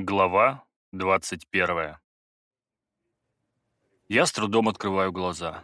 Глава 21. Я с трудом открываю глаза.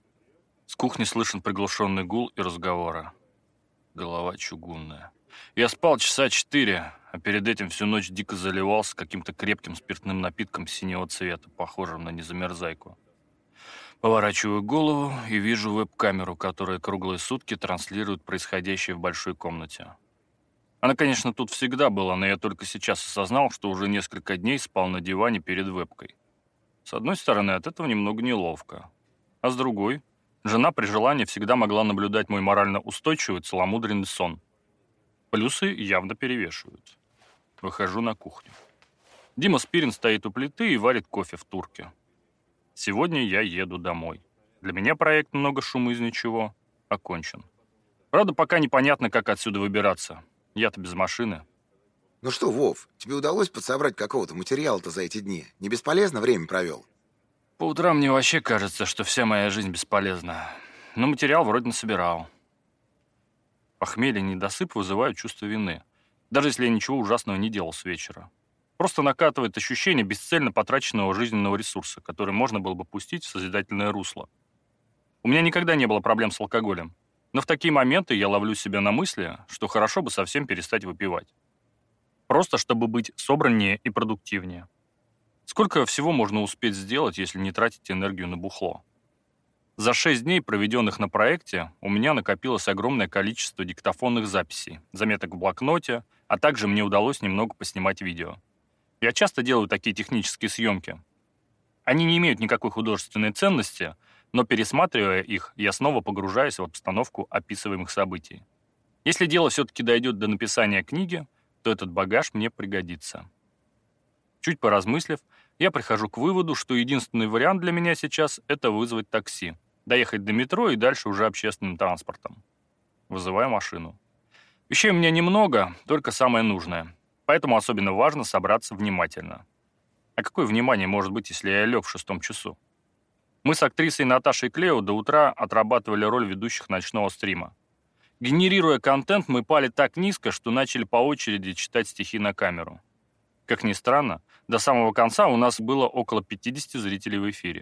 С кухни слышен приглушенный гул и разговоры. Голова чугунная. Я спал часа 4, а перед этим всю ночь дико заливался каким-то крепким спиртным напитком синего цвета, похожим на незамерзайку. Поворачиваю голову и вижу веб-камеру, которая круглые сутки транслирует происходящее в большой комнате. Она, конечно, тут всегда была, но я только сейчас осознал, что уже несколько дней спал на диване перед вебкой. С одной стороны, от этого немного неловко. А с другой, жена при желании всегда могла наблюдать мой морально устойчивый целомудренный сон. Плюсы явно перевешивают. Выхожу на кухню. Дима Спирин стоит у плиты и варит кофе в турке. Сегодня я еду домой. Для меня проект «Много шума из ничего» окончен. Правда, пока непонятно, как отсюда выбираться. Я-то без машины. Ну что, Вов, тебе удалось подсобрать какого-то материала-то за эти дни? Не бесполезно время провел? По утрам мне вообще кажется, что вся моя жизнь бесполезна. Но материал вроде насобирал. Похмелье и недосып вызывают чувство вины. Даже если я ничего ужасного не делал с вечера. Просто накатывает ощущение бесцельно потраченного жизненного ресурса, который можно было бы пустить в созидательное русло. У меня никогда не было проблем с алкоголем. Но в такие моменты я ловлю себя на мысли, что хорошо бы совсем перестать выпивать. Просто чтобы быть собраннее и продуктивнее. Сколько всего можно успеть сделать, если не тратить энергию на бухло? За 6 дней, проведенных на проекте, у меня накопилось огромное количество диктофонных записей, заметок в блокноте, а также мне удалось немного поснимать видео. Я часто делаю такие технические съемки. Они не имеют никакой художественной ценности, но пересматривая их, я снова погружаюсь в обстановку описываемых событий. Если дело все-таки дойдет до написания книги, то этот багаж мне пригодится. Чуть поразмыслив, я прихожу к выводу, что единственный вариант для меня сейчас – это вызвать такси, доехать до метро и дальше уже общественным транспортом. Вызываю машину. Вещей у меня немного, только самое нужное, поэтому особенно важно собраться внимательно. А какое внимание может быть, если я лег в 6 часу? Мы с актрисой Наташей Клео до утра отрабатывали роль ведущих ночного стрима. Генерируя контент, мы пали так низко, что начали по очереди читать стихи на камеру. Как ни странно, до самого конца у нас было около 50 зрителей в эфире.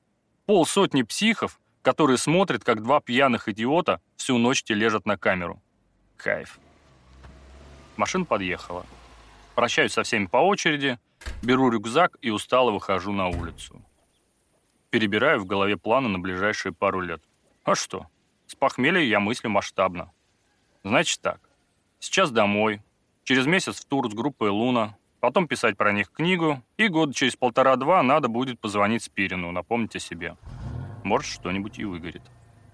50 психов, которые смотрят, как два пьяных идиота всю ночь тележат на камеру. Кайф. Машина подъехала. Прощаюсь со всеми по очереди, беру рюкзак и устало выхожу на улицу. Перебираю в голове планы на ближайшие пару лет. А что? С похмелья я мыслю масштабно. Значит так. Сейчас домой. Через месяц в тур с группой «Луна». Потом писать про них книгу. И года через 1,5-2 надо будет позвонить Спирину, напомнить о себе. Может, что-нибудь и выгорит.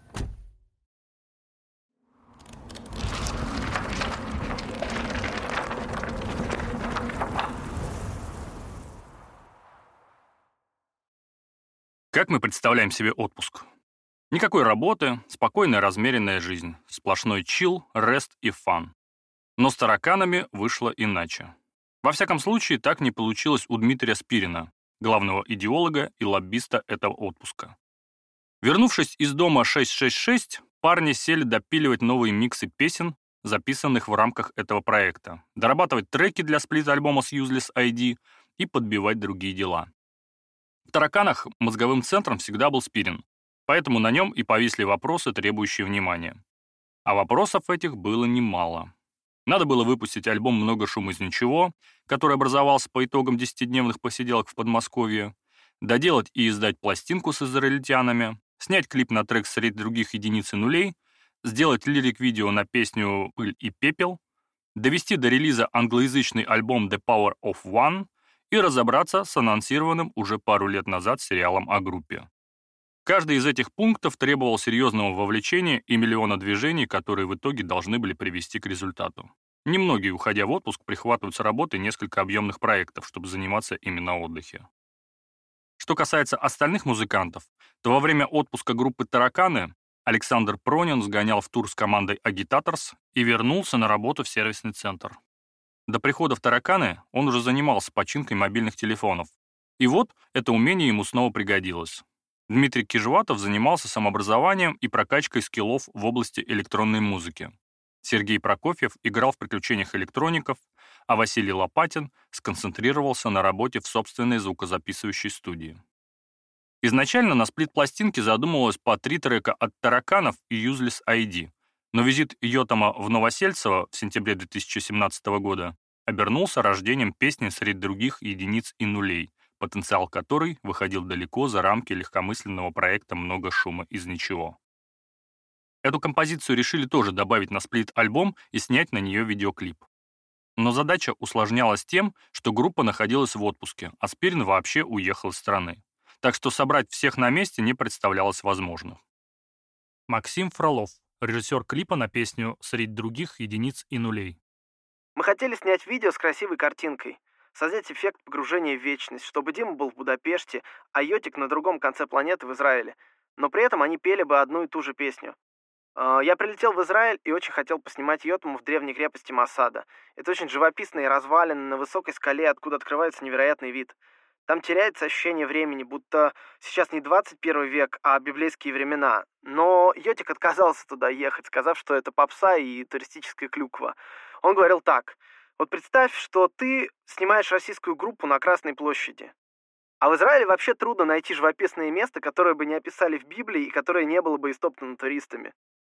Как мы представляем себе отпуск? Никакой работы, спокойная размеренная жизнь, сплошной чил, рест и фан. Но с тараканами вышло иначе. Во всяком случае, так не получилось у Дмитрия Спирина, главного идеолога и лоббиста этого отпуска. Вернувшись из дома 666, парни сели допиливать новые миксы песен, записанных в рамках этого проекта, дорабатывать треки для сплит-альбома с Useless ID и подбивать другие дела. В тараканах мозговым центром всегда был Спирин, поэтому на нем и повисли вопросы, требующие внимания. А вопросов этих было немало. Надо было выпустить альбом «Много шума из ничего», который образовался по итогам 10-дневных посиделок в Подмосковье, доделать и издать пластинку с израильтянами, снять клип на трек «Среди других единиц и нулей», сделать лирик-видео на песню «Пыль и пепел», довести до релиза англоязычный альбом «The Power of One» и разобраться с анонсированным уже пару лет назад сериалом о группе. Каждый из этих пунктов требовал серьезного вовлечения и миллиона движений, которые в итоге должны были привести к результату. Немногие, уходя в отпуск, прихватывают с работы несколько объемных проектов, чтобы заниматься ими на отдыхе. Что касается остальных музыкантов, то во время отпуска группы «Тараканы» Александр Пронин сгонял в тур с командой «Агитаторс» и вернулся на работу в сервисный центр. До прихода в «Тараканы» он уже занимался починкой мобильных телефонов. И вот это умение ему снова пригодилось. Дмитрий Кижеватов занимался самообразованием и прокачкой скиллов в области электронной музыки. Сергей Прокофьев играл в «Приключениях электроников», а Василий Лопатин сконцентрировался на работе в собственной звукозаписывающей студии. Изначально на сплит-пластинке задумывалось по 3 трека от «Тараканов» и «Useless ID», но визит Йотама в Новосельцево в сентябре 2017 года обернулся рождением песни среди других единиц и нулей, потенциал которой выходил далеко за рамки легкомысленного проекта «Много шума из ничего». Эту композицию решили тоже добавить на сплит-альбом и снять на нее видеоклип. Но задача усложнялась тем, что группа находилась в отпуске, а Спирин вообще уехал из страны. Так что собрать всех на месте не представлялось возможным. Максим Фролов, режиссер клипа на песню «Среди других единиц и нулей». Мы хотели снять видео с красивой картинкой, создать эффект погружения в вечность, чтобы Дима был в Будапеште, а Йотик на другом конце планеты в Израиле. Но при этом они пели бы одну и ту же песню. Я прилетел в Израиль и очень хотел поснимать Йотаму в древней крепости Масада. Это очень живописные развалины на высокой скале, откуда открывается невероятный вид. Там теряется ощущение времени, будто сейчас не 21 век, а библейские времена. Но Йотик отказался туда ехать, сказав, что это попса и туристическая клюква. Он говорил так: вот представь, что ты снимаешь российскую группу на Красной площади. А в Израиле вообще трудно найти живописное место, которое бы не описали в Библии и которое не было бы истоптано туристами.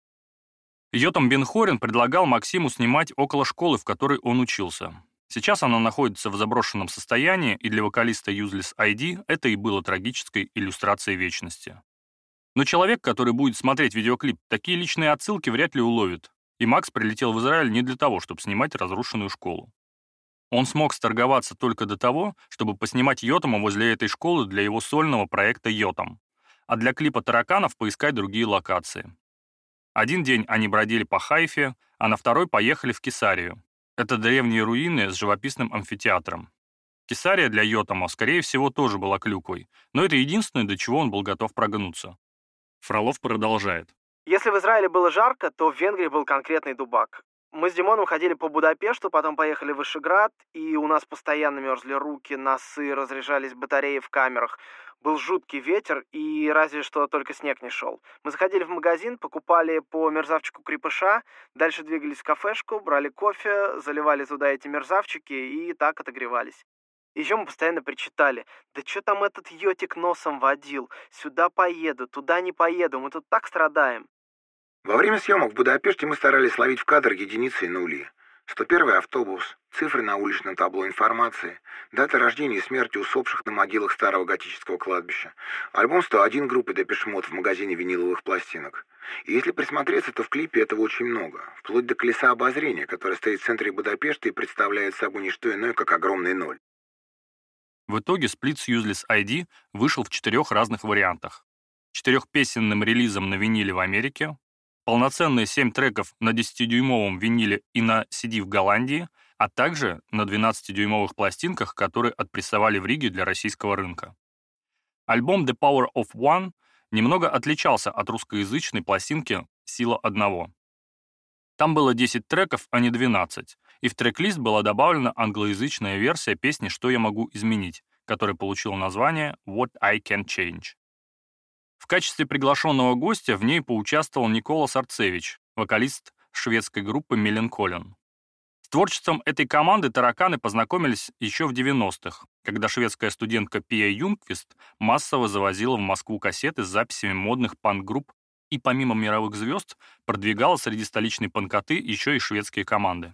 Йотам Бен-Хорин предлагал Максиму снимать около школы, в которой он учился. Сейчас она находится в заброшенном состоянии, и для вокалиста Useless ID это и было трагической иллюстрацией вечности. Но человек, который будет смотреть видеоклип, такие личные отсылки вряд ли уловит, и Макс прилетел в Израиль не для того, чтобы снимать разрушенную школу. Он смог сторговаться только до того, чтобы поснимать Йотама возле этой школы для его сольного проекта «Йотам», а для клипа «Тараканов» поискать другие локации. Один день они бродили по Хайфе, а на второй поехали в Кесарию. Это древние руины с живописным амфитеатром. Кесария для Йотама, скорее всего, тоже была клюквой, но это единственное, до чего он был готов прогнуться. Фролов продолжает. Если в Израиле было жарко, то в Венгрии был конкретный дубак. Мы с Димоном ходили по Будапешту, потом поехали в Вышеград, и у нас постоянно мерзли руки, носы, разряжались батареи в камерах. Был жуткий ветер, и разве что только снег не шел. Мы заходили в магазин, покупали по мерзавчику крепыша, дальше двигались в кафешку, брали кофе, заливали туда эти мерзавчики и так отогревались. Еще мы постоянно причитали: да что там этот Йотик носом водил? Сюда поеду, туда не поеду, мы тут так страдаем. Во время съемок в Будапеште мы старались ловить в кадр единицы и нули. 101-й автобус, цифры на уличном табло информации, дата рождения и смерти усопших на могилах старого готического кладбища, альбом 101 группы Депеш Мод в магазине виниловых пластинок. И если присмотреться, то в клипе этого очень много, вплоть до колеса обозрения, которое стоит в центре Будапешта и представляет собой не что иное, как огромный ноль. В итоге сплит с Useless ID вышел в 4 разных вариантах. 4-песенным релизом на виниле в Америке, полноценные 7 треков на 10-дюймовом виниле и на CD в Голландии, а также на 12-дюймовых пластинках, которые отпрессовали в Риге для российского рынка. Альбом The Power of One немного отличался от русскоязычной пластинки «Сила одного». Там было 10 треков, а не 12, и в трек-лист была добавлена англоязычная версия песни «Что я могу изменить», которая получила название «What I Can Change». В качестве приглашенного гостя в ней поучаствовал Николас Арцевич, вокалист шведской группы Millencolin. С творчеством этой команды «Тараканы» познакомились еще в 90-х, когда шведская студентка Пия Юнгквист массово завозила в Москву кассеты с записями модных панк-групп и помимо мировых звезд продвигала среди столичной панкоты еще и шведские команды.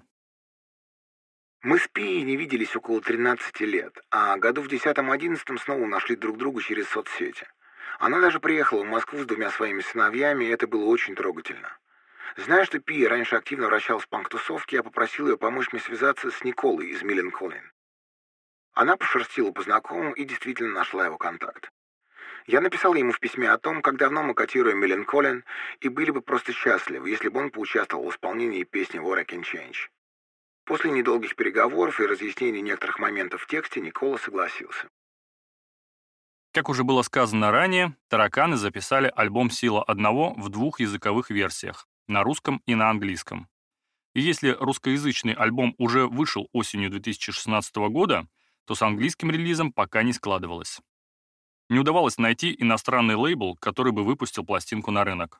Мы с Пией не виделись около 13 лет, а году в 10-11 снова нашли друг друга через соцсети. Она даже приехала в Москву с 2 своими сыновьями, и это было очень трогательно. Зная, что Пия раньше активно вращалась в панк-тусовке, я попросил ее помочь мне связаться с Николой из Millencolin. Она пошерстила по знакомым и действительно нашла его контакт. Я написал ему в письме о том, как давно мы котируем Millencolin, и были бы просто счастливы, если бы он поучаствовал в исполнении песни «What I Can Change». После недолгих переговоров и разъяснений некоторых моментов в тексте Никола согласился. Как уже было сказано ранее, «Тараканы» записали альбом «Сила одного» в 2 языковых версиях – на русском и на английском. И если русскоязычный альбом уже вышел осенью 2016 года, то с английским релизом пока не складывалось. Не удавалось найти иностранный лейбл, который бы выпустил пластинку на рынок.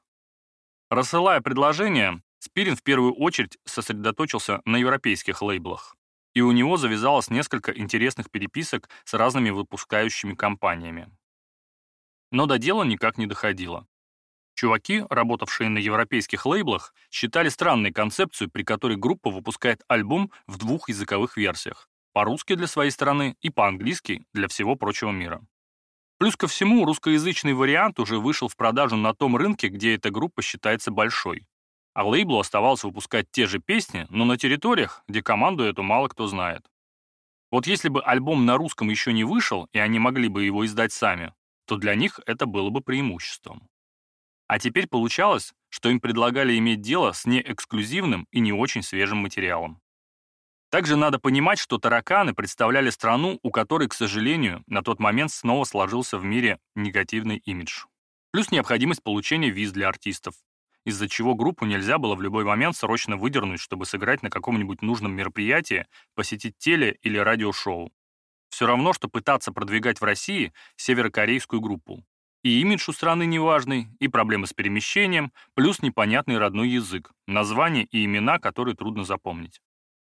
Рассылая предложения, Спирин в первую очередь сосредоточился на европейских лейблах. и у него завязалось несколько интересных переписок с разными выпускающими компаниями. Но до дела никак не доходило. Чуваки, работавшие на европейских лейблах, считали странной концепцию, при которой группа выпускает альбом в двух языковых версиях: по-русски для своей страны и по-английски для всего прочего мира. Плюс ко всему, русскоязычный вариант уже вышел в продажу на том рынке, где эта группа считается большой. А лейблу оставалось выпускать те же песни, но на территориях, где команду эту мало кто знает. Вот если бы альбом на русском еще не вышел, и они могли бы его издать сами, то для них это было бы преимуществом. А теперь получалось, что им предлагали иметь дело с неэксклюзивным и не очень свежим материалом. Также надо понимать, что тараканы представляли страну, у которой, к сожалению, на тот момент снова сложился в мире негативный имидж. Плюс необходимость получения виз для артистов, из-за чего группу нельзя было в любой момент срочно выдернуть, чтобы сыграть на каком-нибудь нужном мероприятии, посетить теле- или радиошоу. Все равно, что пытаться продвигать в России северокорейскую группу. И имидж у страны неважный, и проблемы с перемещением, плюс непонятный родной язык, названия и имена, которые трудно запомнить.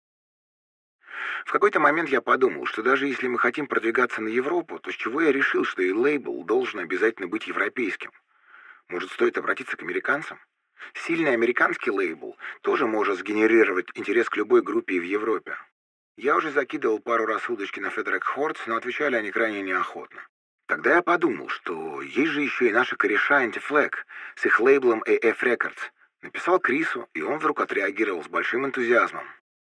В какой-то момент я подумал, что даже если мы хотим продвигаться на Европу, то с чего я решил, что и лейбл должен обязательно быть европейским? Может, стоит обратиться к американцам? Сильный американский лейбл тоже может сгенерировать интерес к любой группе в Европе. Я уже закидывал пару раз удочки на Federac Hordes, но отвечали они крайне неохотно. Тогда я подумал, что есть же еще и наши кореша Anti-Flag с их лейблом AF Records. Написал Крису, и он вдруг отреагировал с большим энтузиазмом.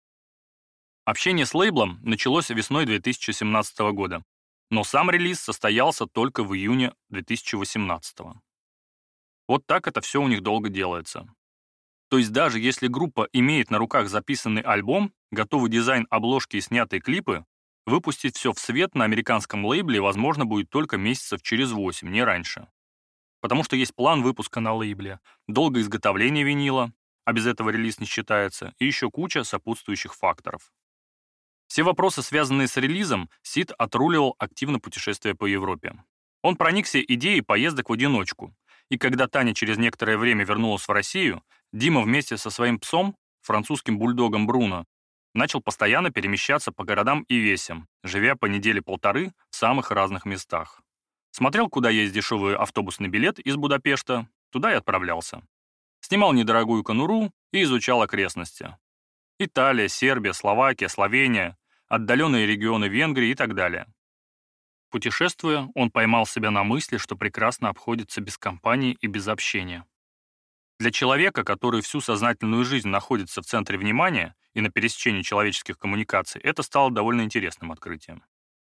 Общение с лейблом началось весной 2017 года, но сам релиз состоялся только в июне 2018. Вот так это все у них долго делается. То есть даже если группа имеет на руках записанный альбом, готовый дизайн обложки и снятые клипы, выпустить все в свет на американском лейбле возможно будет только месяцев через 8, не раньше. Потому что есть план выпуска на лейбле, долгое изготовление винила, а без этого релиз не считается, и еще куча сопутствующих факторов. Все вопросы, связанные с релизом, Сид отруливал активно путешествуя по Европе. Он проникся идеей поездок в одиночку, и когда Таня через некоторое время вернулась в Россию, Дима вместе со своим псом, французским бульдогом Бруно, начал постоянно перемещаться по городам и весям, живя по неделе-полторы в самых разных местах. Смотрел, куда есть дешевый автобусный билет из Будапешта, туда и отправлялся. Снимал недорогую конуру и изучал окрестности. Италия, Сербия, Словакия, Словения, отдаленные регионы Венгрии и так далее. Путешествуя, он поймал себя на мысли, что прекрасно обходится без компании и без общения. Для человека, который всю сознательную жизнь находится в центре внимания и на пересечении человеческих коммуникаций, это стало довольно интересным открытием.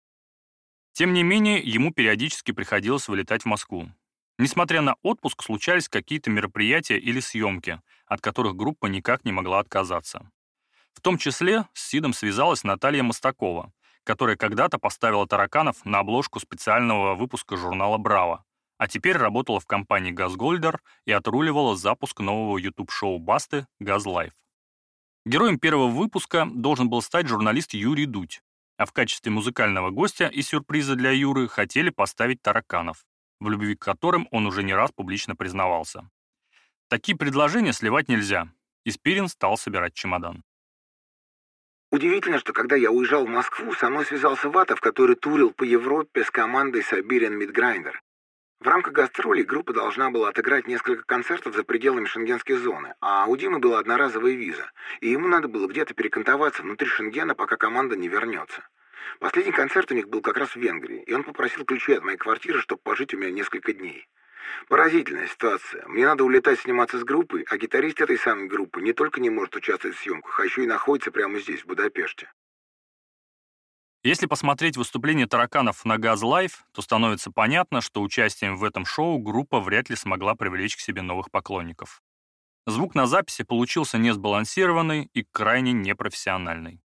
Тем не менее, ему периодически приходилось вылетать в Москву. Несмотря на отпуск, случались какие-то мероприятия или съемки, от которых группа никак не могла отказаться. В том числе с Сидом связалась Наталья Мостакова, которая когда-то поставила тараканов на обложку специального выпуска журнала «Браво», а теперь работала в компании «Газгольдер» и отруливала запуск нового YouTube-шоу Басты «Газ Лайф». Героем первого выпуска должен был стать журналист Юрий Дудь, а в качестве музыкального гостя и сюрприза для Юры хотели поставить тараканов, в любви к которым он уже не раз публично признавался. Такие предложения сливать нельзя, и Спирин стал собирать чемодан. Удивительно, что когда я уезжал в Москву, со мной связался Ватов, который турил по Европе с командой Siberian Meat Grinder. В рамках гастролей группа должна была отыграть несколько концертов за пределами шенгенской зоны, а у Димы была одноразовая виза, и ему надо было где-то перекантоваться внутри Шенгена, пока команда не вернется. Последний концерт у них был как раз в Венгрии, и он попросил ключи от моей квартиры, чтобы пожить у меня несколько дней. Поразительная ситуация. Мне надо улетать сниматься с группой, а гитарист этой самой группы не только не может участвовать в съемках, а еще и находится прямо здесь, в Будапеште. Если посмотреть выступление тараканов на Газ Лайф, то становится понятно, что участием в этом шоу группа вряд ли смогла привлечь к себе новых поклонников. Звук на записи получился несбалансированный и крайне непрофессиональный.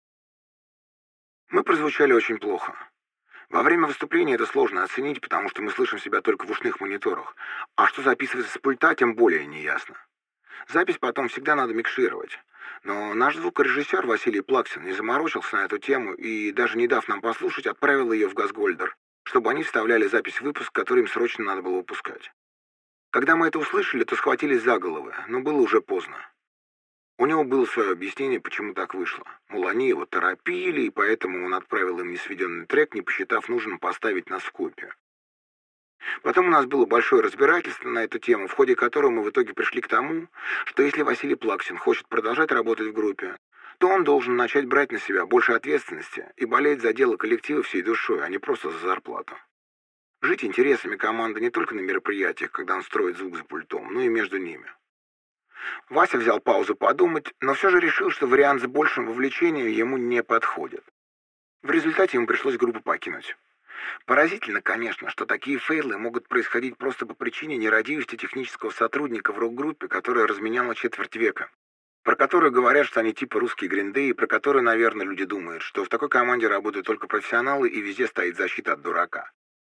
Мы прозвучали очень плохо. Во время выступления это сложно оценить, потому что мы слышим себя только в ушных мониторах, а что записывается с пульта, тем более неясно. Запись потом всегда надо микшировать. Но наш звукорежиссер Василий Плаксин не заморочился на эту тему и, даже не дав нам послушать, отправил ее в Газгольдер, чтобы они вставляли запись в выпуск, который им срочно надо было выпускать. Когда мы это услышали, то схватились за головы, но было уже поздно. У него было свое объяснение, почему так вышло. Мол, они его торопили, и поэтому он отправил им несведенный трек, не посчитав нужным поставить нас в копию. Потом у нас было большое разбирательство на эту тему, в ходе которого мы в итоге пришли к тому, что если Василий Плаксин хочет продолжать работать в группе, то он должен начать брать на себя больше ответственности и болеть за дело коллектива всей душой, а не просто за зарплату. Жить интересами команды не только на мероприятиях, когда он строит звук за пультом, но и между ними. Вася взял паузу подумать, но все же решил, что вариант с большим вовлечением ему не подходит. В результате ему пришлось группу покинуть. Поразительно, конечно, что такие фейлы могут происходить просто по причине нерадивости технического сотрудника в рок-группе, которая разменяла четверть века, про которую говорят, что они типа русские гринды, и про которую, наверное, люди думают, что в такой команде работают только профессионалы и везде стоит защита от дурака.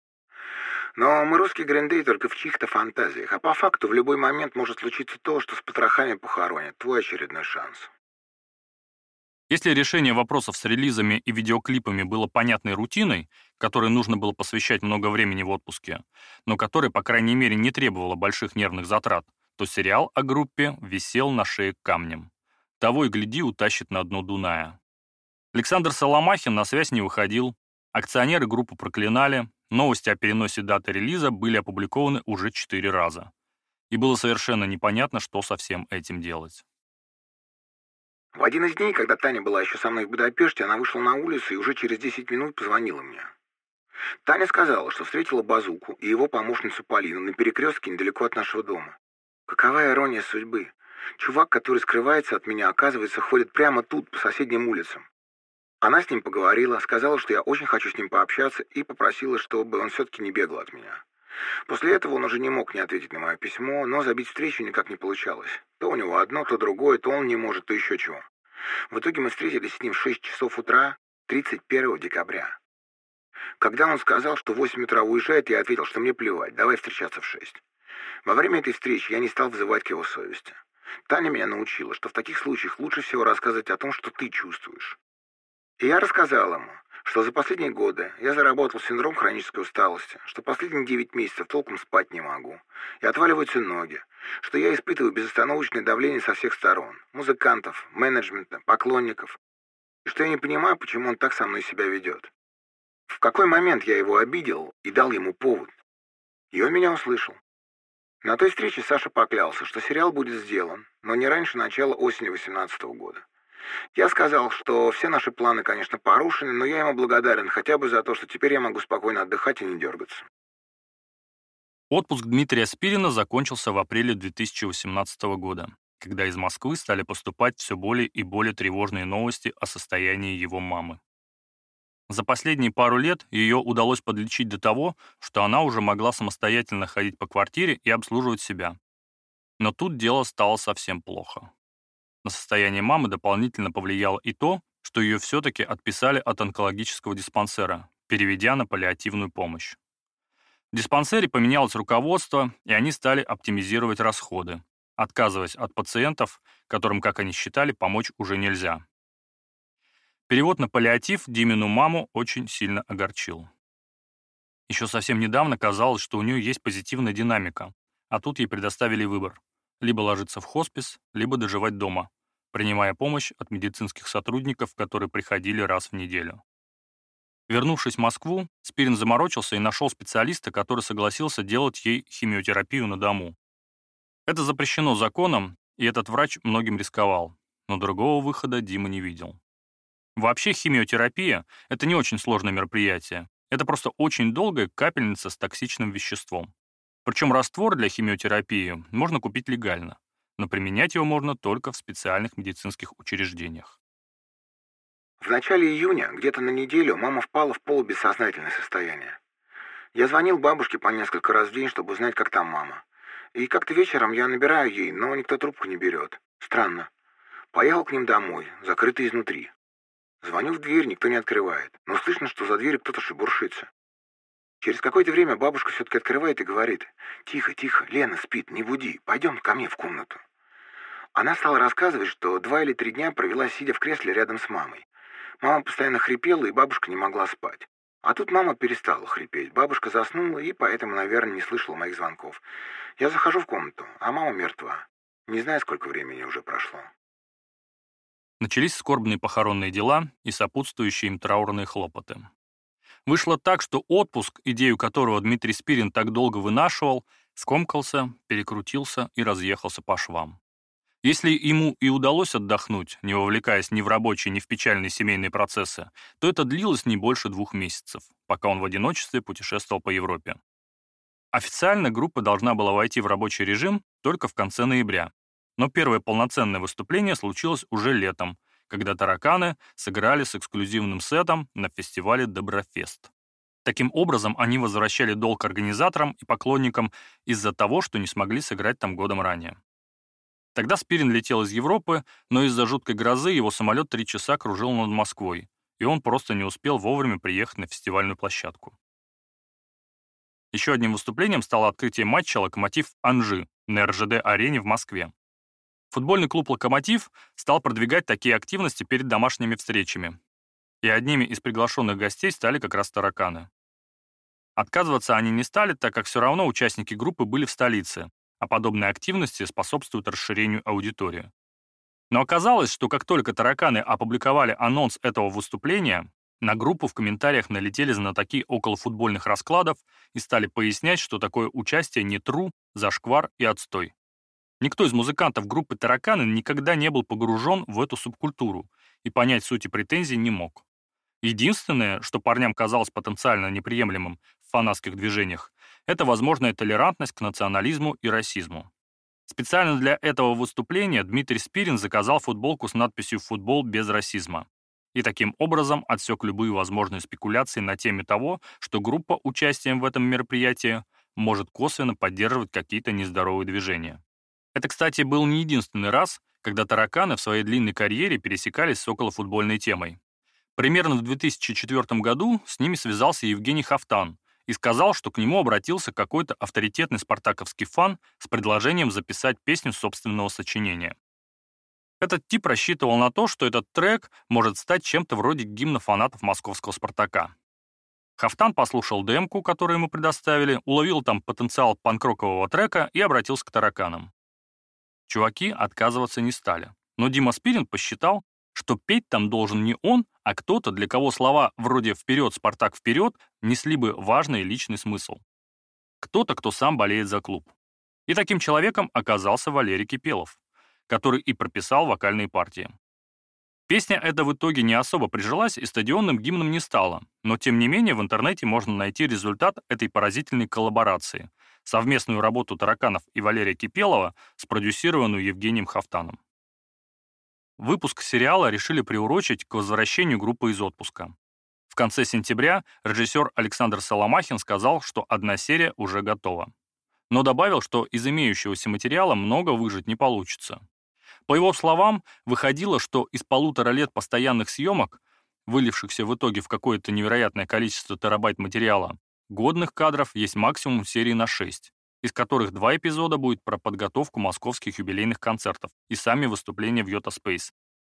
Но мы русские гринды только в чьих-то фантазиях, а по факту в любой момент может случиться то, что с потрохами похоронит твой очередной шанс. Если решение вопросов с релизами и видеоклипами было понятной рутиной, которой нужно было посвящать много времени в отпуске, но которой, по крайней мере, не требовала больших нервных затрат, то сериал о группе висел на шее камнем. Того и гляди, утащит на дно Дуная. Александр Соломахин на связь не выходил, акционеры группу проклинали, новости о переносе даты релиза были опубликованы уже 4 раза. И было совершенно непонятно, что со всем этим делать. В один из дней, когда Таня была еще со мной в Будапеште, она вышла на улицу и уже через 10 минут позвонила мне. Таня сказала, что встретила Базуку и его помощницу Полину на перекрестке недалеко от нашего дома. Какова ирония судьбы. Чувак, который скрывается от меня, оказывается, ходит прямо тут, по соседним улицам. Она с ним поговорила, сказала, что я очень хочу с ним пообщаться, и попросила, чтобы он все-таки не бегал от меня. После этого он уже не мог не ответить на мое письмо, но забить встречу никак не получалось. То у него одно, то другое, то он не может, то еще чего. В итоге мы встретились с ним в 6 часов утра 31 декабря. Когда он сказал, что в 8 утра уезжает, я ответил, что мне плевать, давай встречаться в 6. Во время этой встречи я не стал взывать к его совести. Таня меня научила, что в таких случаях лучше всего рассказывать о том, что ты чувствуешь. И я рассказал ему, что за последние годы я заработал синдром хронической усталости, что последние 9 месяцев толком спать не могу, и отваливаются ноги, что я испытываю безостановочное давление со всех сторон, музыкантов, менеджмента, поклонников, и что я не понимаю, почему он так со мной себя ведет. В какой момент я его обидел и дал ему повод? И он меня услышал. На той встрече Саша поклялся, что сериал будет сделан, но не раньше начала осени 2018 года. Я сказал, что все наши планы, конечно, порушены, но я ему благодарен хотя бы за то, что теперь я могу спокойно отдыхать и не дергаться. Отпуск Дмитрия Спирина закончился в апреле 2018 года, когда из Москвы стали поступать все более и более тревожные новости о состоянии его мамы. За последние пару лет ее удалось подлечить до того, что она уже могла самостоятельно ходить по квартире и обслуживать себя. Но тут дело стало совсем плохо. На состояние мамы дополнительно повлияло и то, что ее все-таки отписали от онкологического диспансера, переведя на паллиативную помощь. В диспансере поменялось руководство, и они стали оптимизировать расходы, отказываясь от пациентов, которым, как они считали, помочь уже нельзя. Перевод на паллиатив Димину маму очень сильно огорчил. Еще совсем недавно казалось, что у нее есть позитивная динамика, а тут ей предоставили выбор – либо ложиться в хоспис, либо доживать дома, принимая помощь от медицинских сотрудников, которые приходили раз в неделю. Вернувшись в Москву, Спирин заморочился и нашел специалиста, который согласился делать ей химиотерапию на дому. Это запрещено законом, и этот врач многим рисковал, но другого выхода Дима не видел. Вообще химиотерапия – это не очень сложное мероприятие. Это просто очень долгая капельница с токсичным веществом. Причем раствор для химиотерапии можно купить легально, но применять его можно только в специальных медицинских учреждениях. В начале июня, где-то на неделю, мама впала в полубессознательное состояние. Я звонил бабушке по несколько раз в день, чтобы узнать, как там мама. И как-то вечером я набираю ей, но никто трубку не берет. Странно. Поехал к ним домой, закрытый изнутри. Звоню в дверь, никто не открывает, но слышно, что за дверью кто-то шебуршится. Через какое-то время бабушка все-таки открывает и говорит: «Тихо, тихо, Лена спит, не буди, пойдем ко мне в комнату». Она стала рассказывать, что 2 или 3 дня провела, сидя в кресле рядом с мамой. Мама постоянно хрипела, и бабушка не могла спать. А тут мама перестала хрипеть, бабушка заснула и поэтому, наверное, не слышала моих звонков. Я захожу в комнату, а мама мертва. Не знаю, сколько времени уже прошло. Начались скорбные похоронные дела и сопутствующие им траурные хлопоты. Вышло так, что отпуск, идею которого Дмитрий Спирин так долго вынашивал, скомкался, перекрутился и разъехался по швам. Если ему и удалось отдохнуть, не вовлекаясь ни в рабочие, ни в печальные семейные процессы, то это длилось не больше 2 месяцев, пока он в одиночестве путешествовал по Европе. Официально группа должна была войти в рабочий режим только в конце ноября, но первое полноценное выступление случилось уже летом, когда «Тараканы» сыграли с эксклюзивным сетом на фестивале «Доброфест». Таким образом, они возвращали долг организаторам и поклонникам из-за того, что не смогли сыграть там годом ранее. Тогда Спирин летел из Европы, но из-за жуткой грозы его самолет 3 часа кружил над Москвой, и он просто не успел вовремя приехать на фестивальную площадку. Еще одним выступлением стало открытие матча «Локомотив-Анжи» на РЖД-арене в Москве. Футбольный клуб «Локомотив» стал продвигать такие активности перед домашними встречами, и одними из приглашенных гостей стали как раз «Тараканы». Отказываться они не стали, так как все равно участники группы были в столице, а подобные активности способствуют расширению аудитории. Но оказалось, что как только «Тараканы» опубликовали анонс этого выступления, на группу в комментариях налетели знатоки околофутбольных раскладов и стали пояснять, что такое участие не тру, зашквар и отстой. Никто из музыкантов группы «Тараканы» никогда не был погружен в эту субкультуру и понять сути претензий не мог. Единственное, что парням казалось потенциально неприемлемым в фанатских движениях, это возможная толерантность к национализму и расизму. Специально для этого выступления Дмитрий Спирин заказал футболку с надписью «Футбол без расизма» и таким образом отсек любые возможные спекуляции на теме того, что группа участием в этом мероприятии может косвенно поддерживать какие-то нездоровые движения. Это, кстати, был не единственный раз, когда «Тараканы» в своей длинной карьере пересекались с околофутбольной темой. Примерно в 2004 году с ними связался Евгений Хафтан и сказал, что к нему обратился какой-то авторитетный спартаковский фан с предложением записать песню собственного сочинения. Этот тип рассчитывал на то, что этот трек может стать чем-то вроде гимна фанатов московского «Спартака». Хафтан послушал демку, которую ему предоставили, уловил там потенциал панк-рокового трека и обратился к «Тараканам». Чуваки отказываться не стали, но Дима Спирин посчитал, что петь там должен не он, а кто-то, для кого слова вроде «Вперед, Спартак, вперед» несли бы важный личный смысл. Кто-то, кто сам болеет за клуб. И таким человеком оказался Валерий Кипелов, который и прописал вокальные партии. Песня эта в итоге не особо прижилась и стадионным гимном не стала, но тем не менее в интернете можно найти результат этой поразительной коллаборации — совместную работу «Тараканов» и Валерия Кипелова, спродюсированную Евгением Хафтаном. Выпуск сериала решили приурочить к возвращению группы из отпуска. В конце сентября режиссер Александр Соломахин сказал, что 1 серия уже готова. Но добавил, что из имеющегося материала много выжить не получится. По его словам, выходило, что из 1,5 лет постоянных съемок, вылившихся в итоге в какое-то невероятное количество терабайт материала, годных кадров есть максимум серии на 6, из которых 2 эпизода будет про подготовку московских юбилейных концертов и сами выступления в Йота Спейс.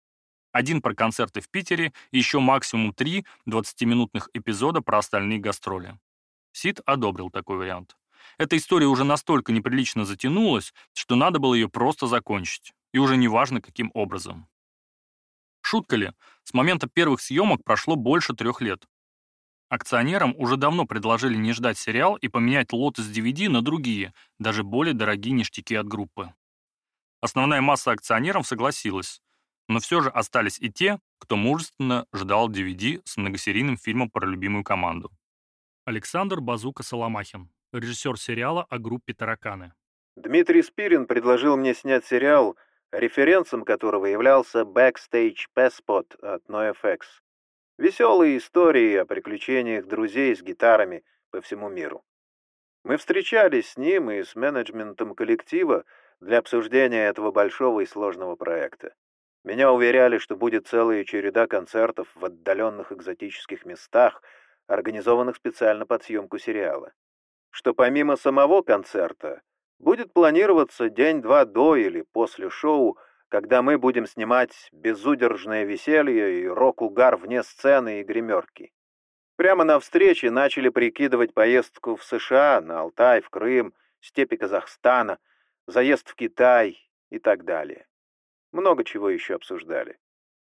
1 про концерты в Питере и еще максимум 3 20-минутных эпизода про остальные гастроли. Сид одобрил такой вариант. Эта история уже настолько неприлично затянулась, что надо было ее просто закончить, и уже не важно, каким образом. Шутка ли, с момента первых съемок прошло больше 3 лет. Акционерам уже давно предложили не ждать сериал и поменять лот из DVD на другие, даже более дорогие ништяки от группы. Основная масса акционеров согласилась, но все же остались и те, кто мужественно ждал DVD с многосерийным фильмом про любимую команду. Александр Базука Соломахин, режиссер сериала о группе «Тараканы». Дмитрий Спирин предложил мне снять сериал, референсом которого являлся Backstage Passport от NoFX. Веселые истории о приключениях друзей с гитарами по всему миру. Мы встречались с ним и с менеджментом коллектива для обсуждения этого большого и сложного проекта. Меня уверяли, что будет целая череда концертов в отдаленных экзотических местах, организованных специально под съемку сериала. Что помимо самого концерта будет планироваться день-два до или после шоу, когда мы будем снимать безудержное веселье и рок-угар вне сцены и гримерки. Прямо на встрече начали прикидывать поездку в США, на Алтай, в Крым, степи Казахстана, заезд в Китай и так далее. Много чего еще обсуждали.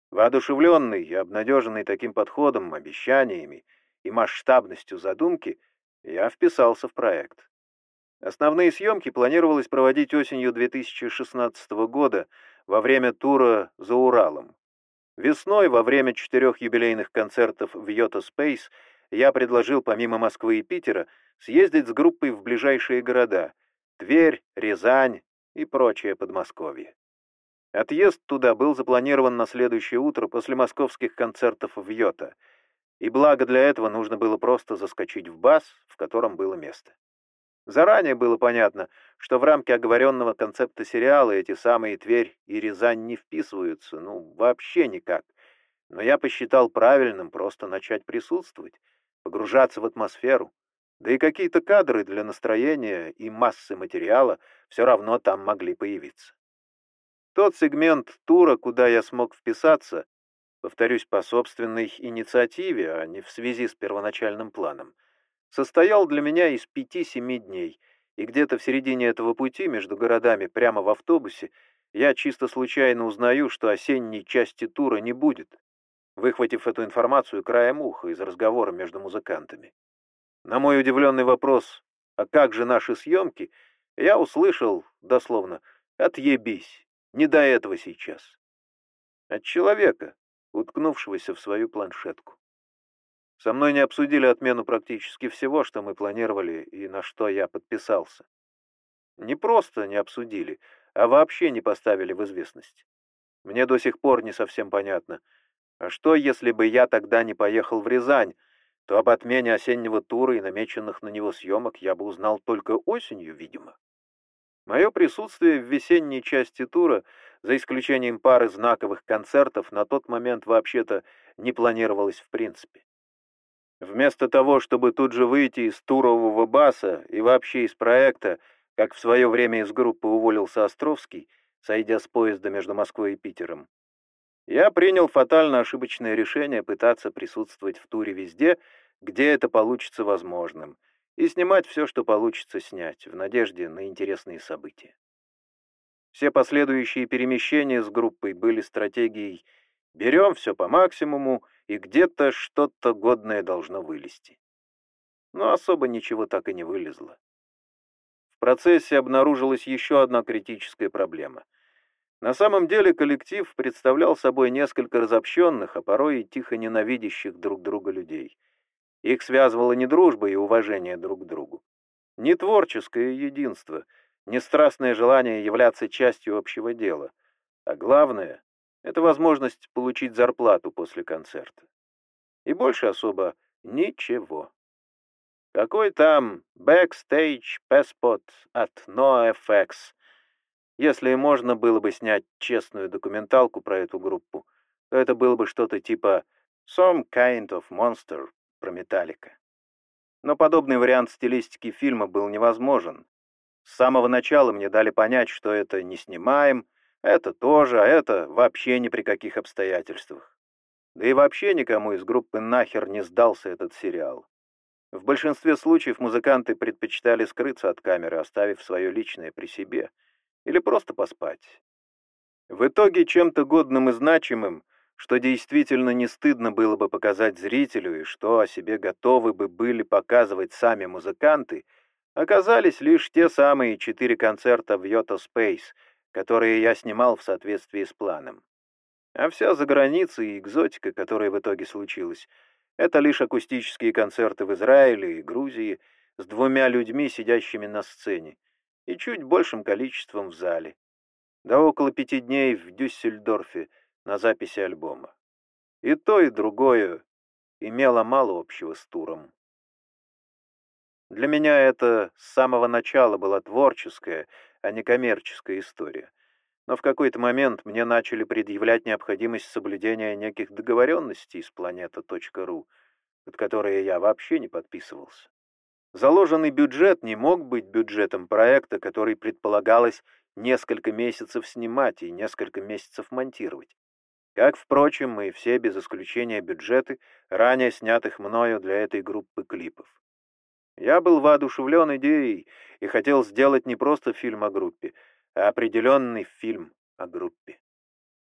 Воодушевленный и обнадеженный таким подходом, обещаниями и масштабностью задумки, я вписался в проект. Основные съемки планировалось проводить осенью 2016 года во время тура «За Уралом». Весной, во время 4 юбилейных концертов в Йота Спейс, я предложил помимо Москвы и Питера съездить с группой в ближайшие города — Тверь, Рязань и прочее Подмосковье. Отъезд туда был запланирован на следующее утро после московских концертов в Йота, и благо для этого нужно было просто заскочить в бас, в котором было место. Заранее было понятно, что в рамки оговоренного концепта сериала эти самые Тверь и Рязань не вписываются, вообще никак. Но я посчитал правильным просто начать присутствовать, погружаться в атмосферу. Да и какие-то кадры для настроения и массы материала все равно там могли появиться. Тот сегмент тура, куда я смог вписаться, повторюсь, по собственной инициативе, а не в связи с первоначальным планом, состоял для меня из 5-7 дней, и где-то в середине этого пути между городами прямо в автобусе я чисто случайно узнаю, что осенней части тура не будет, выхватив эту информацию краем уха из разговора между музыкантами. На мой удивленный вопрос «А как же наши съемки?» я услышал, дословно, «Отъебись, не до этого сейчас». От человека, уткнувшегося в свою планшетку. Со мной не обсудили отмену практически всего, что мы планировали и на что я подписался. Не просто не обсудили, а вообще не поставили в известность. Мне до сих пор не совсем понятно, а что, если бы я тогда не поехал в Рязань, то об отмене осеннего тура и намеченных на него съемок я бы узнал только осенью, видимо. Мое присутствие в весенней части тура, за исключением пары знаковых концертов, на тот момент вообще-то не планировалось в принципе. Вместо того, чтобы тут же выйти из турового баса и вообще из проекта, как в свое время из группы уволился Островский, сойдя с поезда между Москвой и Питером, я принял фатально ошибочное решение пытаться присутствовать в туре везде, где это получится возможным, и снимать все, что получится снять, в надежде на интересные события. Все последующие перемещения с группой были стратегией «берем все по максимуму, и где-то что-то годное должно вылезти». Но особо ничего так и не вылезло. В процессе обнаружилась еще одна критическая проблема. На самом деле коллектив представлял собой несколько разобщенных, а порой и тихо ненавидящих друг друга людей. Их связывала не дружба и уважение друг к другу, не творческое единство, не страстное желание являться частью общего дела, а главное — это возможность получить зарплату после концерта. И больше особо ничего. Какой там Backstage Passport от NoFX? Если можно было бы снять честную документалку про эту группу, то это было бы что-то типа «Some Kind of Monster» про Металлика. Но подобный вариант стилистики фильма был невозможен. С самого начала мне дали понять, что это не снимаем, это тоже, а это вообще ни при каких обстоятельствах. Да и вообще никому из группы нахер не сдался этот сериал. В большинстве случаев музыканты предпочитали скрыться от камеры, оставив свое личное при себе, или просто поспать. В итоге чем-то годным и значимым, что действительно не стыдно было бы показать зрителю и что о себе готовы бы были показывать сами музыканты, оказались лишь те самые 4 концерта в Йота Спейс, которые я снимал в соответствии с планом. А вся заграница и экзотика, которая в итоге случилась, это лишь акустические концерты в Израиле и Грузии с 2 людьми, сидящими на сцене, и чуть большим количеством в зале. Да около 5 дней в Дюссельдорфе на записи альбома. И то, и другое имело мало общего с туром. Для меня это с самого начала была творческая, а не коммерческая история. Но в какой-то момент мне начали предъявлять необходимость соблюдения неких договоренностей с Planeta.ru, под которые я вообще не подписывался. Заложенный бюджет не мог быть бюджетом проекта, который предполагалось несколько месяцев снимать и несколько месяцев монтировать. Как, впрочем, и все без исключения бюджеты, ранее снятых мною для этой группы клипов. Я был воодушевлен идеей и хотел сделать не просто фильм о группе, а определенный фильм о группе.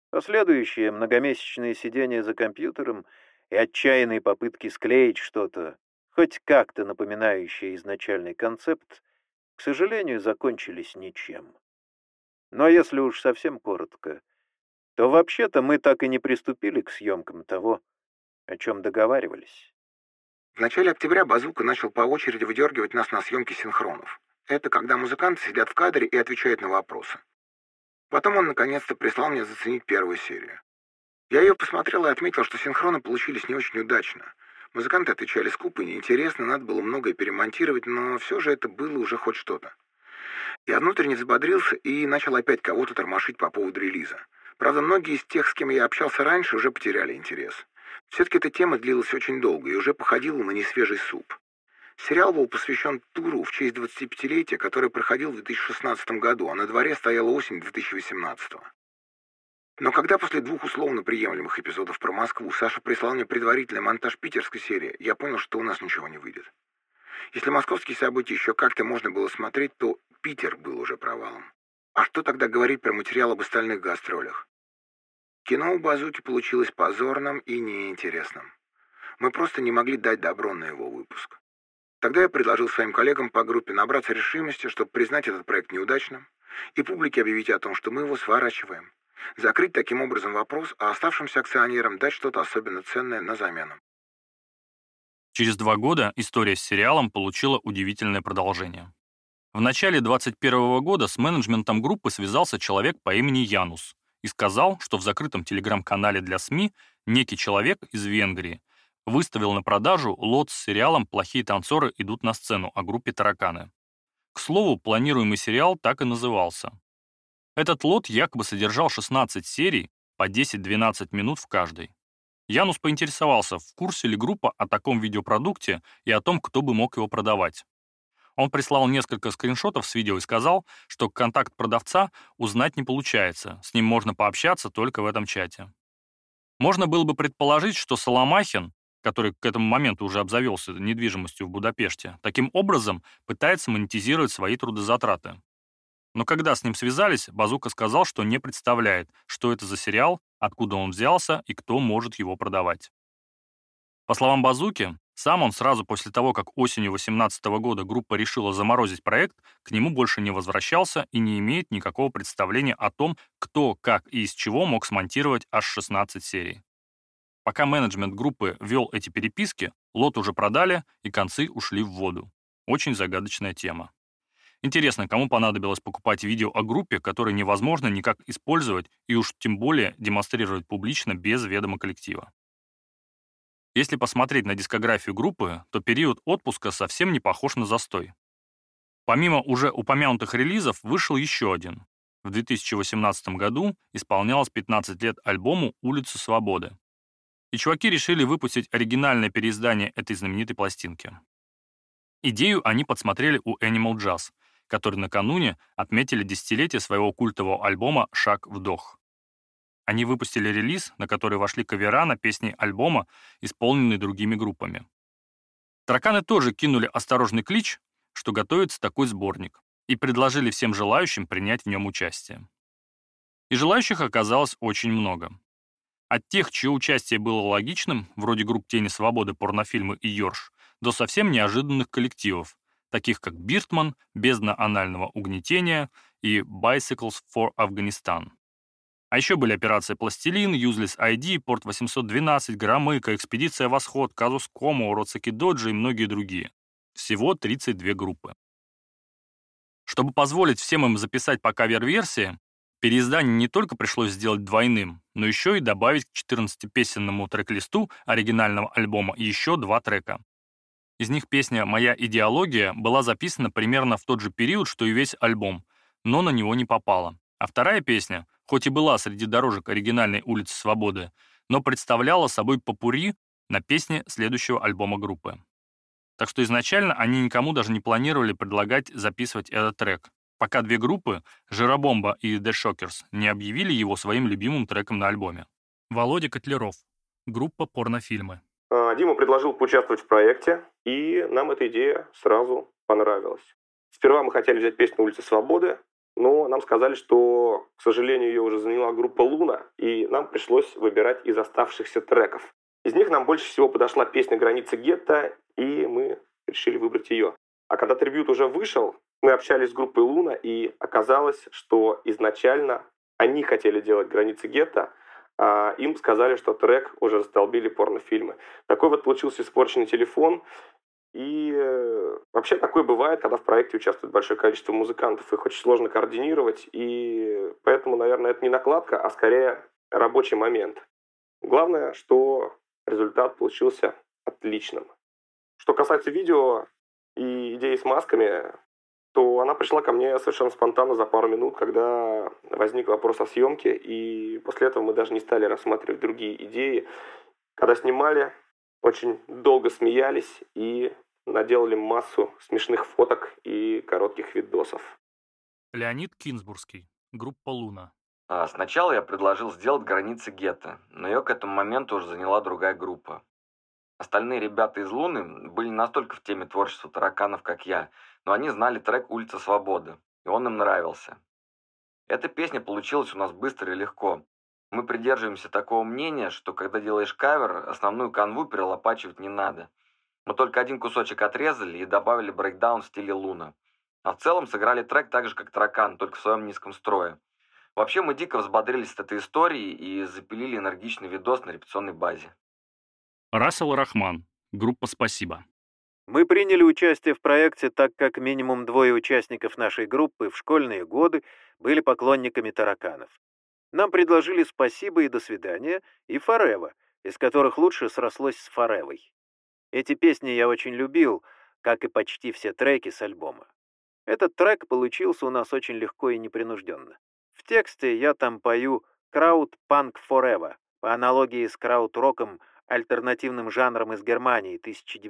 Последующие многомесячные сидения за компьютером и отчаянные попытки склеить что-то, хоть как-то напоминающее изначальный концепт, к сожалению, закончились ничем. Но если уж совсем коротко, то вообще-то мы так и не приступили к съемкам того, о чем договаривались. В начале октября Базука начал по очереди выдергивать нас на съемки синхронов. Это когда музыканты сидят в кадре и отвечают на вопросы. Потом он наконец-то прислал мне заценить первую серию. Я ее посмотрел и отметил, что синхроны получились не очень удачно. Музыканты отвечали скупо и неинтересно, надо было многое перемонтировать, но все же это было уже хоть что-то. Я внутренне взбодрился и начал опять кого-то тормошить по поводу релиза. Правда, многие из тех, с кем я общался раньше, уже потеряли интерес. Все-таки эта тема длилась очень долго и уже походила на несвежий суп. Сериал был посвящен туру в честь 25-летия, который проходил в 2016 году, а на дворе стояла осень 2018. Но когда после 2 условно приемлемых эпизодов про Москву Саша прислал мне предварительный монтаж питерской серии, я понял, что у нас ничего не выйдет. Если московские события еще как-то можно было смотреть, то Питер был уже провалом. А что тогда говорить про материал об остальных гастролях? Кино у Базуки получилось позорным и неинтересным. Мы просто не могли дать добро на его выпуск. Тогда я предложил своим коллегам по группе набраться решимости, чтобы признать этот проект неудачным, и публике объявить о том, что мы его сворачиваем. Закрыть таким образом вопрос, а оставшимся акционерам дать что-то особенно ценное на замену. Через 2 года история с сериалом получила удивительное продолжение. В начале 2021 года с менеджментом группы связался человек по имени Янус и сказал, что в закрытом телеграм-канале для СМИ некий человек из Венгрии выставил на продажу лот с сериалом «Плохие танцоры идут на сцену» о группе «Тараканы». К слову, планируемый сериал так и назывался. Этот лот якобы содержал 16 серий по 10-12 минут в каждой. Янус поинтересовался, в курсе ли группа о таком видеопродукте и о том, кто бы мог его продавать. Он прислал несколько скриншотов с видео и сказал, что контакт продавца узнать не получается, с ним можно пообщаться только в этом чате. Можно было бы предположить, что Соломахин, который к этому моменту уже обзавелся недвижимостью в Будапеште, таким образом пытается монетизировать свои трудозатраты. Но когда с ним связались, Базука сказал, что не представляет, что это за сериал, откуда он взялся и кто может его продавать. По словам Базуки, сам он сразу после того, как осенью 2018 года группа решила заморозить проект, к нему больше не возвращался и не имеет никакого представления о том, кто, как и из чего мог смонтировать аж 16 серий. Пока менеджмент группы вел эти переписки, лот уже продали и концы ушли в воду. Очень загадочная тема. Интересно, кому понадобилось покупать видео о группе, которое невозможно никак использовать и уж тем более демонстрировать публично без ведома коллектива. Если посмотреть на дискографию группы, то период отпуска совсем не похож на застой. Помимо уже упомянутых релизов, вышел еще один. В 2018 году исполнялось 15 лет альбому «Улица Свободы». И чуваки решили выпустить оригинальное переиздание этой знаменитой пластинки. Идею они подсмотрели у Animal Jazz, которые накануне отметили 10-летие своего культового альбома «Шаг-вдох». Они выпустили релиз, на который вошли кавера на песни альбома, исполненные другими группами. Тараканы тоже кинули осторожный клич, что готовится такой сборник, и предложили всем желающим принять в нем участие. И желающих оказалось очень много. От тех, чье участие было логичным, вроде групп «Тени свободы», «Порнофильмы» и «Йорш», до совсем неожиданных коллективов, таких как «Биртман», «Бездна анального угнетения» и «Bicycles for Afghanistan». А еще были операция «Пластилин», «Useless ID», «Порт 812», «Громыко», «Экспедиция Восход», «Казус Комо», «Роцаки Доджи» и многие другие. Всего 32 группы. Чтобы позволить всем им записать по кавер-версии, переиздание не только пришлось сделать двойным, но еще и добавить к 14-песенному трек-листу оригинального альбома еще 2 трека. Из них песня «Моя идеология» была записана примерно в тот же период, что и весь альбом, но на него не попала. А вторая песня, хоть и была среди дорожек оригинальной «Улицы Свободы», но представляла собой попурри на песни следующего альбома группы. Так что изначально они никому даже не планировали предлагать записывать этот трек, пока 2 группы, Жиробомба и The Shockers, не объявили его своим любимым треком на альбоме. Володя Котляров, группа «Порнофильмы». Дима предложил поучаствовать в проекте, и нам эта идея сразу понравилась. Сперва мы хотели взять песню «Улица Свободы», но нам сказали, что, к сожалению, ее уже заняла группа «Луна», и нам пришлось выбирать из оставшихся треков. Из них нам больше всего подошла песня «Границы гетто», и мы решили выбрать ее. А когда трибьют уже вышел, мы общались с группой «Луна», и оказалось, что изначально они хотели делать «Границы гетто», а им сказали, что трек уже застолбили порнофильмы. Такой вот получился испорченный телефон. И вообще такое бывает, когда в проекте участвует большое количество музыкантов. Их очень сложно координировать. И поэтому, наверное, это не накладка, а скорее рабочий момент. Главное, что результат получился отличным. Что касается видео и идеи с масками, то она пришла ко мне совершенно спонтанно за пару минут, когда возник вопрос о съемке, и после этого мы даже не стали рассматривать другие идеи. Когда снимали, очень долго смеялись и наделали массу смешных фоток и коротких видосов. Леонид Кинзбургский, группа «Луна». Сначала я предложил сделать «Границы гетто», но ее к этому моменту уже заняла другая группа. Остальные ребята из «Луны» были не настолько в теме творчества тараканов, как я, но они знали трек «Улица Свободы», и он им нравился. Эта песня получилась у нас быстро и легко. Мы придерживаемся такого мнения, что когда делаешь кавер, основную канву перелопачивать не надо. Мы только один кусочек отрезали и добавили брейкдаун в стиле «Луна». А в целом сыграли трек так же, как «Таракан», только в своем низком строе. Вообще мы дико взбодрились от этой истории и запилили энергичный видос на репетиционной базе. Рассел Рахман, группа «Спасибо». Мы приняли участие в проекте, так как минимум 2 участников нашей группы в школьные годы были поклонниками тараканов. Нам предложили «Спасибо» и «До свидания» и «Форева», из которых лучше срослось с «Форевой». Эти песни я очень любил, как и почти все треки с альбома. Этот трек получился у нас очень легко и непринужденно. В тексте я там пою «Крауд Панк Forever» по аналогии с крауд-роком, альтернативным жанром из Германии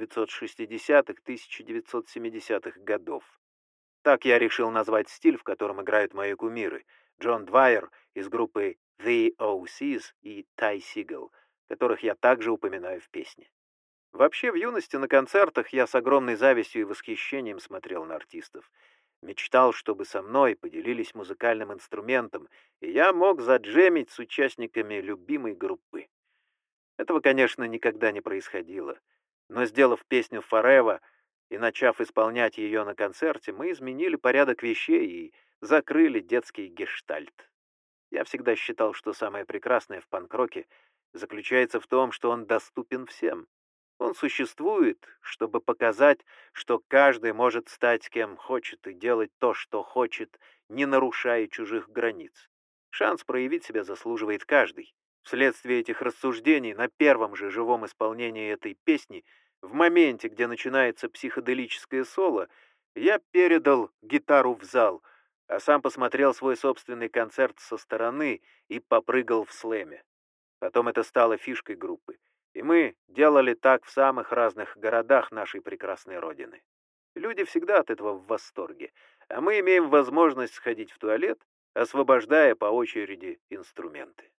1960-1970-х годов. Так я решил назвать стиль, в котором играют мои кумиры: Джон Двайер из группы The O.C.s и Ty Segall, которых я также упоминаю в песне. Вообще, в юности на концертах я с огромной завистью и восхищением смотрел на артистов. Мечтал, чтобы со мной поделились музыкальным инструментом, и я мог заджемить с участниками любимой группы. Этого, конечно, никогда не происходило, но, сделав песню «Forever» и начав исполнять ее на концерте, мы изменили порядок вещей и закрыли детский гештальт. Я всегда считал, что самое прекрасное в панк-роке заключается в том, что он доступен всем. Он существует, чтобы показать, что каждый может стать кем хочет и делать то, что хочет, не нарушая чужих границ. Шанс проявить себя заслуживает каждый. Вследствие этих рассуждений на первом же живом исполнении этой песни, в моменте, где начинается психоделическое соло, я передал гитару в зал, а сам посмотрел свой собственный концерт со стороны и попрыгал в слэме. Потом это стало фишкой группы, и мы делали так в самых разных городах нашей прекрасной родины. Люди всегда от этого в восторге, а мы имеем возможность сходить в туалет, освобождая по очереди инструменты.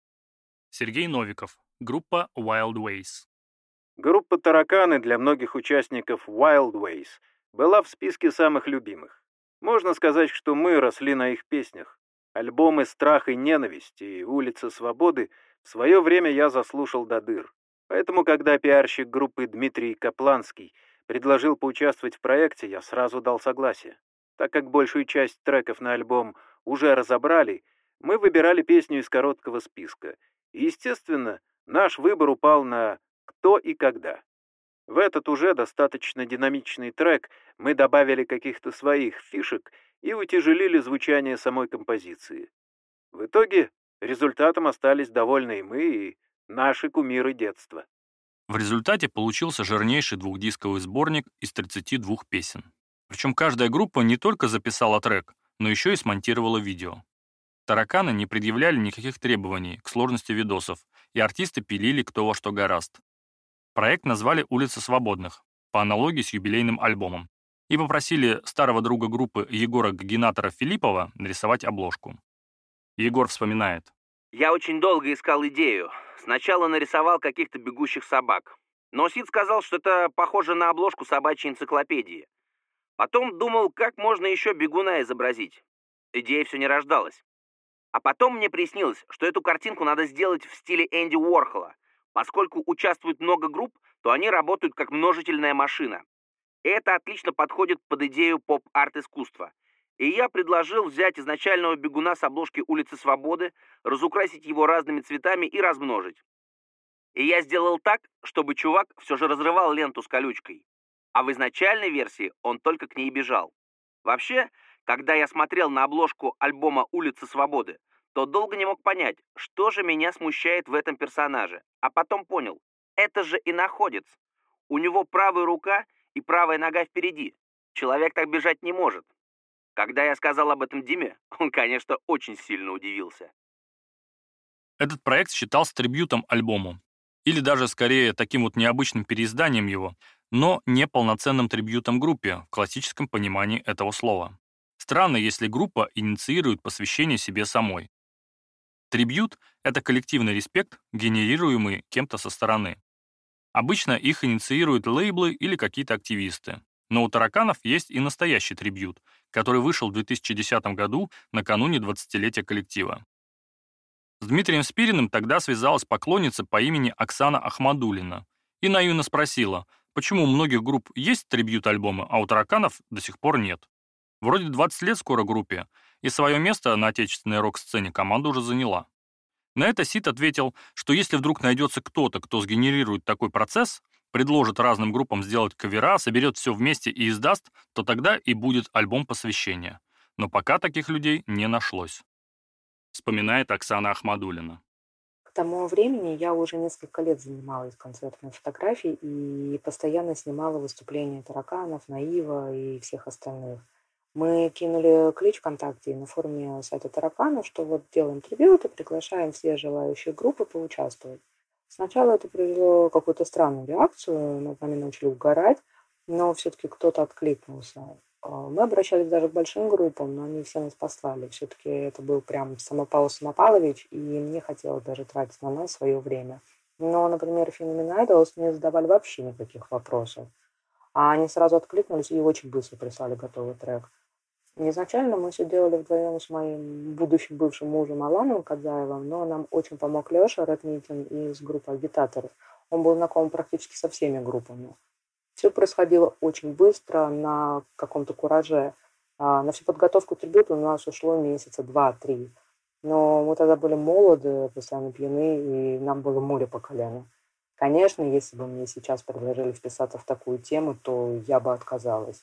Сергей Новиков, группа Wild Ways. Группа «Тараканы» для многих участников Wild Ways была в списке самых любимых. Можно сказать, что мы росли на их песнях. Альбомы «Страх и ненависть» и «Улица Свободы» в свое время я заслушал до дыр. Поэтому, когда пиарщик группы Дмитрий Капланский предложил поучаствовать в проекте, я сразу дал согласие. Так как большую часть треков на альбом уже разобрали, мы выбирали песню из короткого списка. И, естественно, наш выбор упал на «Кто и когда». В этот уже достаточно динамичный трек мы добавили каких-то своих фишек и утяжелили звучание самой композиции. В итоге результатом остались довольны и мы, и наши кумиры детства. В результате получился жирнейший двухдисковый сборник из 32 песен. Причем каждая группа не только записала трек, но еще и смонтировала видео. Тараканы не предъявляли никаких требований к сложности видосов, и артисты пилили кто во что горазд. Проект назвали «Улица свободных», по аналогии с юбилейным альбомом, и попросили старого друга группы Егора Гагенатора Филиппова нарисовать обложку. Егор вспоминает. «Я очень долго искал идею. Сначала нарисовал каких-то бегущих собак. Но Сид сказал, что это похоже на обложку собачьей энциклопедии. Потом думал, как можно еще бегуна изобразить. идея все не рождалась. А потом мне приснилось, что эту картинку надо сделать в стиле Энди Уорхола. Поскольку участвует много групп, то они работают как множительная машина. И это отлично подходит под идею поп-арт-искусства. И я предложил взять изначального бегуна с обложки «Улицы Свободы», разукрасить его разными цветами и размножить. И я сделал так, чтобы чувак все же разрывал ленту с колючкой. А в изначальной версии он только к ней бежал. Вообще, когда я смотрел на обложку альбома «Улицы Свободы», то долго не мог понять, что же меня смущает в этом персонаже. А потом понял, это же иноходец. У него правая рука и правая нога впереди. Человек так бежать не может. Когда я сказал об этом Диме, он, конечно, очень сильно удивился. Этот проект считался трибьютом альбому, или даже скорее таким вот необычным переизданием его, но не полноценным трибьютом группе в классическом понимании этого слова. Странно, если группа инициирует посвящение себе самой. Трибьют — это коллективный респект, генерируемый кем-то со стороны. Обычно их инициируют лейблы или какие-то активисты. Но у тараканов есть и настоящий трибьют, который вышел в 2010 году накануне 20-летия коллектива. С Дмитрием Спириным тогда связалась поклонница по имени Оксана Ахмадуллина и наивно спросила, почему у многих групп есть трибьют-альбомы, а у тараканов до сих пор нет. Вроде 20 лет скоро группе, и свое место на отечественной рок-сцене команда уже заняла. На это Сид ответил, что если вдруг найдется кто-то, кто сгенерирует такой процесс, предложит разным группам сделать кавера, соберет все вместе и издаст, то тогда и будет альбом посвящения. Но пока таких людей не нашлось. Вспоминает Оксана Ахмадуллина. К тому времени я уже несколько лет занималась концертной фотографией и постоянно снимала выступления тараканов, Наива и всех остальных. Мы кинули клич ВКонтакте на форуме сайта тараканов, что вот делаем трибьюты, приглашаем все желающие группы поучаствовать. Сначала это привело какую-то странную реакцию, над нами начали угорать, но все-таки кто-то откликнулся. Мы обращались даже к большим группам, но они все нас послали. Все-таки это был прям Самопал Самопалович, и мне хотелось даже тратить на нас свое время. Но, например, Phenomen Idols не задавали вообще никаких вопросов. А они сразу откликнулись и очень быстро прислали готовый трек. Изначально мы все делали вдвоем с моим будущим бывшим мужем Аланом Кадзаевым, но нам очень помог Леша Рэдмитин из группы «Агитаторов». Он был знаком практически со всеми группами. Все происходило очень быстро, на каком-то кураже. На всю подготовку трибюта у нас ушло месяца 2-3. Но мы тогда были молоды, постоянно пьяны, и нам было море по колено. Конечно, если бы мне сейчас предложили вписаться в такую тему, то я бы отказалась.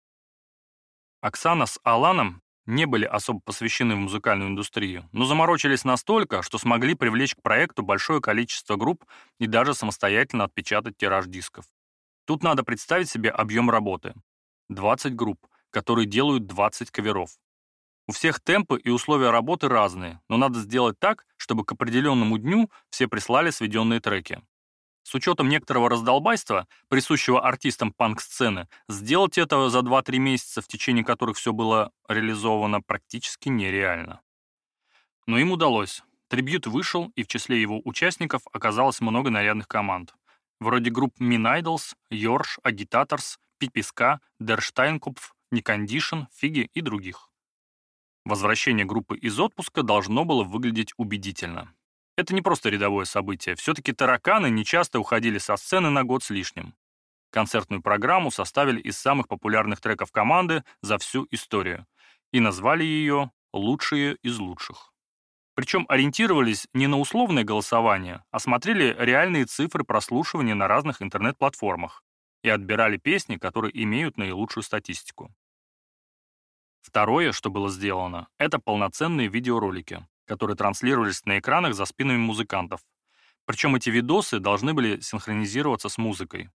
Оксана с Аланом не были особо посвящены в музыкальную индустрию, но заморочились настолько, что смогли привлечь к проекту большое количество групп и даже самостоятельно отпечатать тираж дисков. Тут надо представить себе объем работы. 20 групп, которые делают 20 каверов. У всех темпы и условия работы разные, но надо сделать так, чтобы к определенному дню все прислали сведенные треки. С учетом некоторого раздолбайства, присущего артистам панк-сцены, сделать это за 2-3 месяца, в течение которых все было реализовано, практически нереально. Но им удалось. Трибьют вышел, и в числе его участников оказалось много нарядных команд. Вроде групп Mean Idols, Йорш, Агитаторс, Пиписка, Der Steinkopf, Некондишн, Фиги и других. Возвращение группы из отпуска должно было выглядеть убедительно. Это не просто рядовое событие. Все-таки тараканы нечасто уходили со сцены на год с лишним. Концертную программу составили из самых популярных треков команды за всю историю и назвали ее «Лучшие из лучших». Причем ориентировались не на условное голосование, а смотрели реальные цифры прослушивания на разных интернет-платформах и отбирали песни, которые имеют наилучшую статистику. Второе, что было сделано, это полноценные видеоролики, которые транслировались на экранах за спинами музыкантов. Причем эти видосы должны были синхронизироваться с музыкой.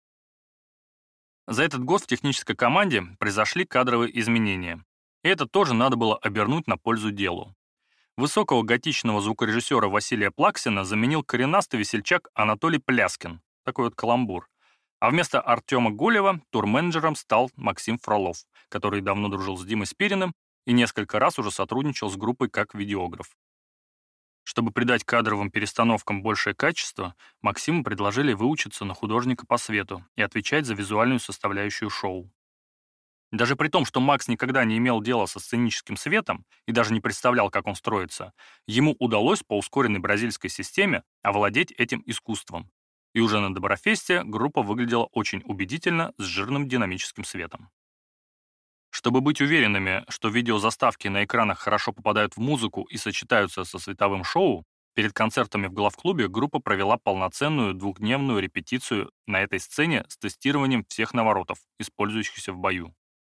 За этот год в технической команде произошли кадровые изменения, и это тоже надо было обернуть на пользу делу. Высокого готичного звукорежиссера Василия Плаксина заменил коренастый весельчак Анатолий Пляскин, такой вот каламбур. А вместо Артема Голева турменеджером стал Максим Фролов, который давно дружил с Димой Спириным и несколько раз уже сотрудничал с группой как видеограф. Чтобы придать кадровым перестановкам большее качество, Максиму предложили выучиться на художника по свету и отвечать за визуальную составляющую шоу. Даже при том, что Макс никогда не имел дела со сценическим светом и даже не представлял, как он строится, ему удалось по ускоренной бразильской системе овладеть этим искусством. И уже на Доброфесте группа выглядела очень убедительно с жирным динамическим светом. Чтобы быть уверенными, что видеозаставки на экранах хорошо попадают в музыку и сочетаются со световым шоу, перед концертами в главклубе группа провела полноценную двухдневную репетицию на этой сцене с тестированием всех наворотов, использующихся в бою.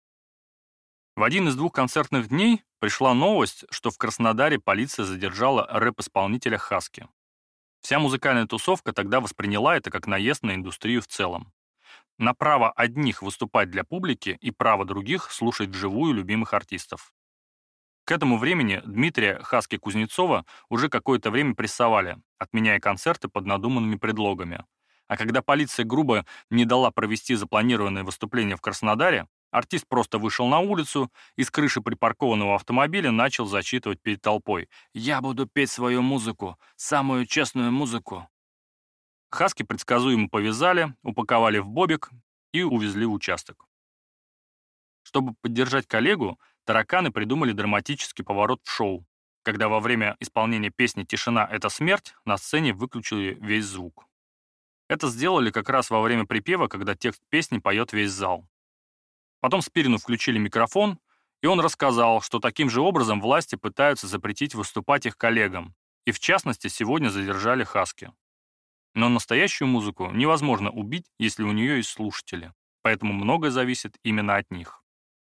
В один из 2 концертных дней пришла новость, что в Краснодаре полиция задержала рэп-исполнителя Хаски. Вся музыкальная тусовка тогда восприняла это как наезд на индустрию в целом. На право одних выступать для публики и право других слушать вживую любимых артистов. К этому времени Дмитрия Хаски-Кузнецова уже какое-то время прессовали, отменяя концерты под надуманными предлогами. А когда полиция грубо не дала провести запланированное выступление в Краснодаре, артист просто вышел на улицу и с крыши припаркованного автомобиля начал зачитывать перед толпой: «Я буду петь свою музыку, самую честную музыку». Хаски предсказуемо повязали, упаковали в бобик и увезли в участок. Чтобы поддержать коллегу, тараканы придумали драматический поворот в шоу, когда во время исполнения песни «Тишина – это смерть» на сцене выключили весь звук. Это сделали как раз во время припева, когда текст песни поет весь зал. Потом Спирину включили микрофон, и он рассказал, что таким же образом власти пытаются запретить выступать их коллегам, и в частности сегодня задержали Хаски. Но настоящую музыку невозможно убить, если у нее есть слушатели, поэтому многое зависит именно от них.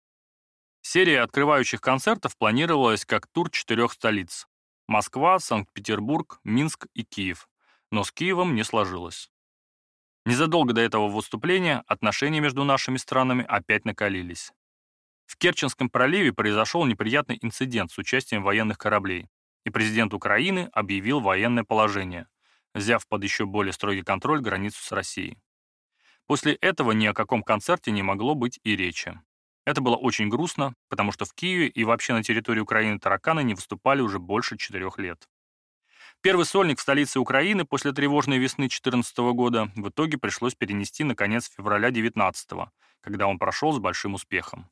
Серия открывающих концертов планировалась как тур 4 столиц – Москва, Санкт-Петербург, Минск и Киев, но с Киевом не сложилось. Незадолго до этого выступления отношения между нашими странами опять накалились. В Керченском проливе произошел неприятный инцидент с участием военных кораблей, и президент Украины объявил военное положение, взяв под еще более строгий контроль границу с Россией. После этого ни о каком концерте не могло быть и речи. Это было очень грустно, потому что в Киеве и вообще на территории Украины тараканы не выступали уже больше 4 лет. Первый сольник в столице Украины после тревожной весны 2014 года в итоге пришлось перенести на конец февраля 2019, когда он прошел с большим успехом.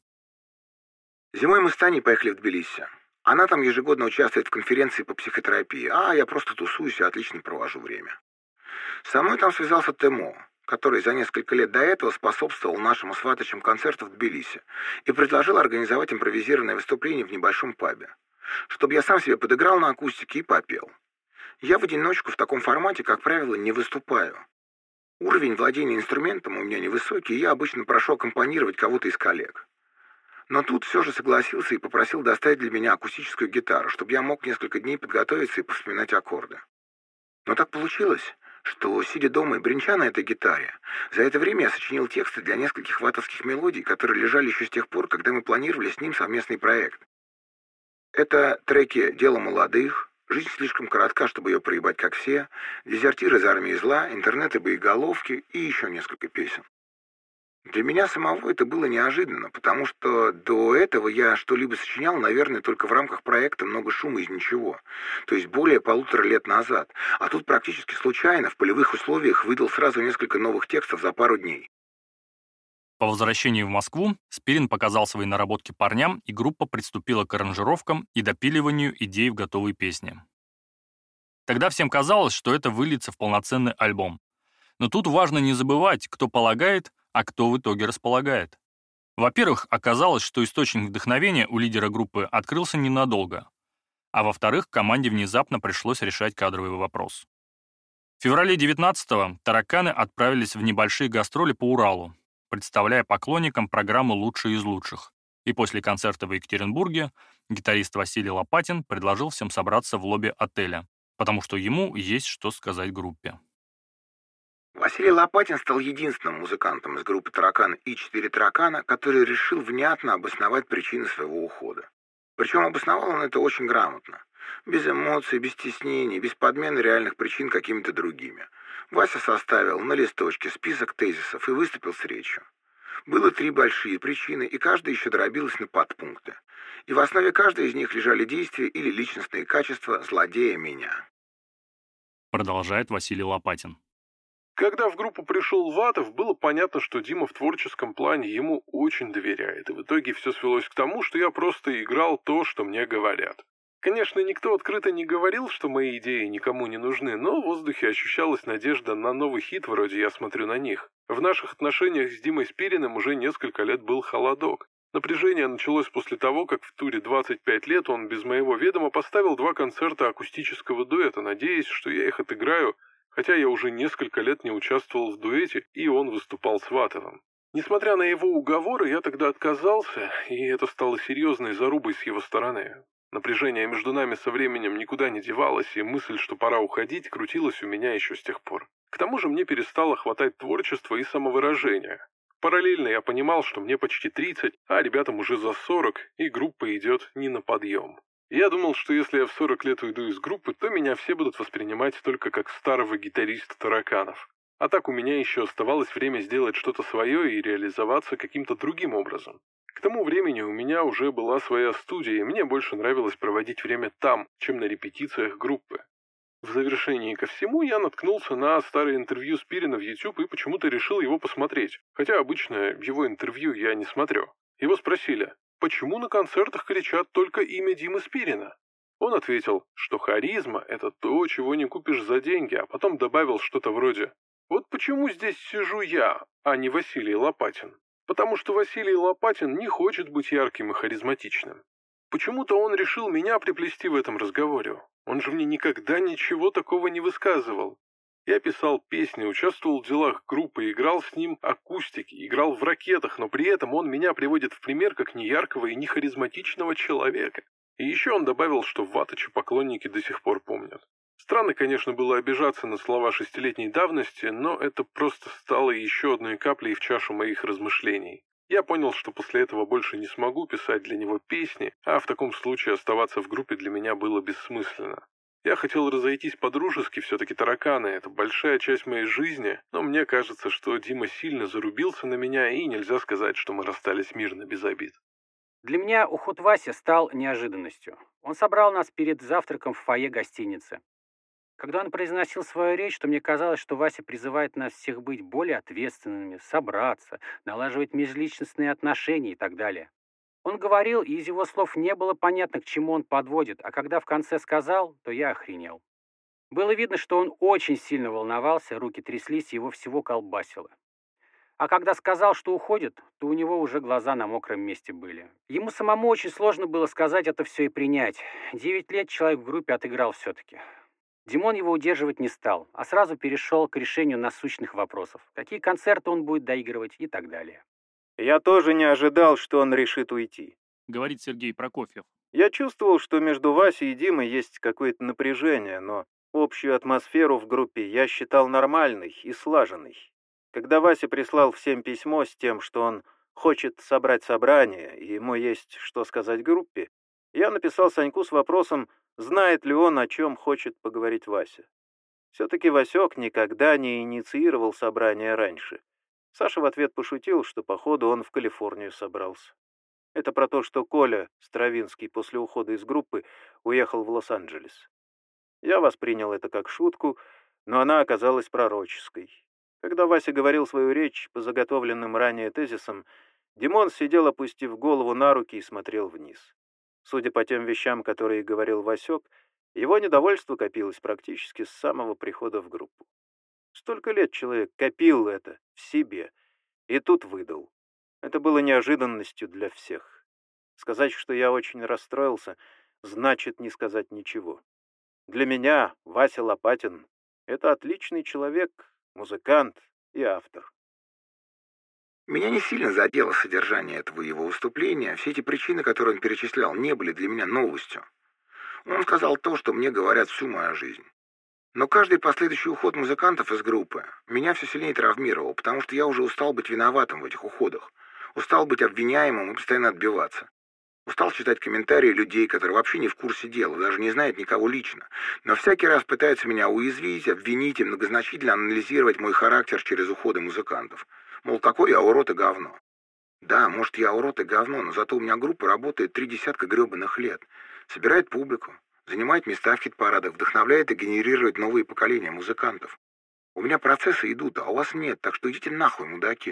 Зимой мы с Таней поехали в Тбилиси. Она там ежегодно участвует в конференции по психотерапии, а я просто тусуюсь и отлично провожу время. Со мной там связался Темо, который за несколько лет до этого способствовал нашим сваточным концертам в Тбилиси и предложил организовать импровизированное выступление в небольшом пабе, чтобы я сам себе подыграл на акустике и попел. Я в одиночку в таком формате, как правило, не выступаю. Уровень владения инструментом у меня невысокий, и я обычно прошу аккомпанировать кого-то из коллег. Но тут все же согласился и попросил достать для меня акустическую гитару, чтобы я мог несколько дней подготовиться и повспоминать аккорды. Но так получилось, что, сидя дома и бренча на этой гитаре, за это время я сочинил тексты для нескольких ватовских мелодий, которые лежали еще с тех пор, когда мы планировали с ним совместный проект. Это треки «Дело молодых», «Жизнь слишком коротка, чтобы ее проебать, как все», «Дезертир из армии зла», «Интернет и боеголовки» и еще несколько песен. Для меня самого это было неожиданно, потому что до этого я что-либо сочинял, наверное, только в рамках проекта «Много шума из ничего», то есть более 1,5 лет назад, а тут практически случайно в полевых условиях выдал сразу несколько новых текстов за пару дней. По возвращении в Москву Спирин показал свои наработки парням, и группа приступила к аранжировкам и допиливанию идей в готовые песни. Тогда всем казалось, что это выльется в полноценный альбом. Но тут важно не забывать, кто полагает, а кто в итоге располагает. Во-первых, оказалось, что источник вдохновения у лидера группы открылся ненадолго. А во-вторых, команде внезапно пришлось решать кадровый вопрос. В феврале 19-го тараканы отправились в небольшие гастроли по Уралу, представляя поклонникам программу «Лучшие из лучших». И после концерта в Екатеринбурге гитарист Василий Лопатин предложил всем собраться в лобби отеля, потому что ему есть что сказать группе. Василий Лопатин стал единственным музыкантом из группы «Тараканы» и «4 таракана», который решил внятно обосновать причины своего ухода. Причем обосновал он это очень грамотно. Без эмоций, без стеснений, без подмены реальных причин какими-то другими. Вася составил на листочке список тезисов и выступил с речью. Было 3 большие причины, и каждая еще дробилась на подпункты. И в основе каждой из них лежали действия или личностные качества злодея меня. Продолжает Василий Лопатин. Когда в группу пришел Ватов, было понятно, что Дима в творческом плане ему очень доверяет, и в итоге все свелось к тому, что я просто играл то, что мне говорят. Конечно, никто открыто не говорил, что мои идеи никому не нужны, но в воздухе ощущалась надежда на новый хит вроде «Я смотрю на них». В наших отношениях с Димой Спириным уже несколько лет был холодок. Напряжение началось после того, как в туре 25 лет он без моего ведома поставил 2 концерта акустического дуэта, надеясь, что я их отыграю, хотя я уже несколько лет не участвовал в дуэте, и он выступал с Ватовым. Несмотря на его уговоры, я тогда отказался, и это стало серьезной зарубой с его стороны. Напряжение между нами со временем никуда не девалось, и мысль, что пора уходить, крутилась у меня еще с тех пор. К тому же мне перестало хватать творчества и самовыражения. Параллельно я понимал, что мне почти 30, а ребятам уже за 40, и группа идет не на подъем. Я думал, что если я в 40 лет уйду из группы, то меня все будут воспринимать только как старого гитариста тараканов. А так у меня еще оставалось время сделать что-то свое и реализоваться каким-то другим образом. К тому времени у меня уже была своя студия, и мне больше нравилось проводить время там, чем на репетициях группы. В завершении ко всему я наткнулся на старое интервью Спирина в YouTube и почему-то решил его посмотреть, хотя обычно его интервью я не смотрю. Его спросили: почему на концертах кричат только имя Димы Спирина? Он ответил, что харизма – это то, чего не купишь за деньги, а потом добавил что-то вроде: вот почему здесь сижу я, а не Василий Лопатин. Потому что Василий Лопатин не хочет быть ярким и харизматичным. Почему-то он решил меня приплести в этом разговоре. Он же мне никогда ничего такого не высказывал. Я писал песни, участвовал в делах группы, играл с ним акустики, играл в ракетах, но при этом он меня приводит в пример как неяркого и не харизматичного человека. И еще он добавил, что Ватыча поклонники до сих пор помнят. Странно, конечно, было обижаться на слова 6-летней давности, но это просто стало еще одной каплей в чашу моих размышлений. Я понял, что после этого больше не смогу писать для него песни, а в таком случае оставаться в группе для меня было бессмысленно. Я хотел разойтись по-дружески, все-таки тараканы – это большая часть моей жизни, но мне кажется, что Дима сильно зарубился на меня, и нельзя сказать, что мы расстались мирно, без обид. Для меня уход Васи стал неожиданностью. Он собрал нас перед завтраком в фойе гостиницы. Когда он произносил свою речь, то мне казалось, что Вася призывает нас всех быть более ответственными, собраться, налаживать межличностные отношения и так далее. Он говорил, и из его слов не было понятно, к чему он подводит, а когда в конце сказал, то я охренел. Было видно, что он очень сильно волновался, руки тряслись, его всего колбасило. А когда сказал, что уходит, то у него уже глаза на мокром месте были. Ему самому очень сложно было сказать это все и принять. 9 лет человек в группе отыграл все-таки. Димон его удерживать не стал, а сразу перешел к решению насущных вопросов. Какие концерты он будет доигрывать и так далее. Я тоже не ожидал, что он решит уйти. Говорит Сергей Прокофьев. Я чувствовал, что между Васей и Димой есть какое-то напряжение, но общую атмосферу в группе я считал нормальной и слаженной. Когда Вася прислал всем письмо с тем, что он хочет собрать собрание, и ему есть что сказать группе, я написал Саньку с вопросом, знает ли он, о чем хочет поговорить Вася. Все-таки Васек никогда не инициировал собрание раньше. Саша в ответ пошутил, что, походу, он в Калифорнию собрался. Это про то, что Коля Стравинский после ухода из группы уехал в Лос-Анджелес. Я воспринял это как шутку, но она оказалась пророческой. Когда Вася говорил свою речь по заготовленным ранее тезисам, Димон сидел, опустив голову на руки, и смотрел вниз. Судя по тем вещам, которые говорил Васек, его недовольство копилось практически с самого прихода в группу. Столько лет человек копил это в себе, и тут выдал. Это было неожиданностью для всех. Сказать, что я очень расстроился, значит не сказать ничего. Для меня Вася Лопатин — это отличный человек, музыкант и автор. Меня не сильно задело содержание этого его выступления. Все эти причины, которые он перечислял, не были для меня новостью. Он сказал то, что мне говорят всю мою жизнь. Но каждый последующий уход музыкантов из группы меня все сильнее травмировал, потому что я уже устал быть виноватым в этих уходах. Устал быть обвиняемым и постоянно отбиваться. Устал читать комментарии людей, которые вообще не в курсе дела, даже не знают никого лично. Но всякий раз пытаются меня уязвить, обвинить и многозначительно анализировать мой характер через уходы музыкантов. Мол, какой я урод и говно. Да, может, я урод и говно, но зато у меня группа работает 30 гребаных лет. Собирает публику, занимает места в хит-парадах, вдохновляет и генерирует новые поколения музыкантов. У меня процессы идут, а у вас нет, так что идите нахуй, мудаки.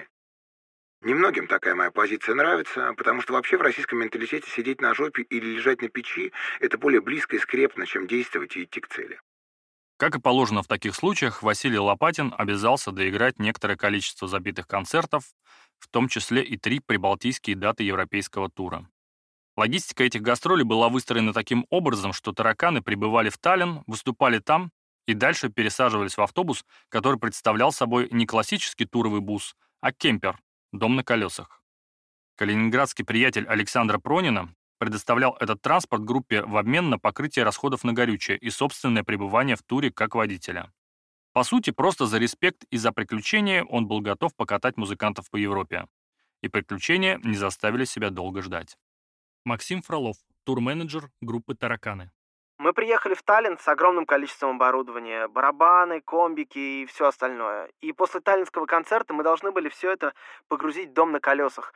Немногим такая моя позиция нравится, потому что вообще в российском менталитете сидеть на жопе или лежать на печи – это более близко и скрепно, чем действовать и идти к цели. Как и положено в таких случаях, Василий Лопатин обязался доиграть некоторое количество забитых концертов, в том числе и 3 прибалтийские даты европейского тура. Логистика этих гастролей была выстроена таким образом, что тараканы прибывали в Таллин, выступали там и дальше пересаживались в автобус, который представлял собой не классический туровый бус, а кемпер, дом на колесах. Калининградский приятель Александра Пронина предоставлял этот транспорт группе в обмен на покрытие расходов на горючее и собственное пребывание в туре как водителя. По сути, просто за респект и за приключения он был готов покатать музыкантов по Европе. И приключения не заставили себя долго ждать. Максим Фролов, турменеджер группы «Тараканы». Мы приехали в Таллин с огромным количеством оборудования, барабаны, комбики и все остальное. И после таллинского концерта мы должны были все это погрузить в дом на колесах.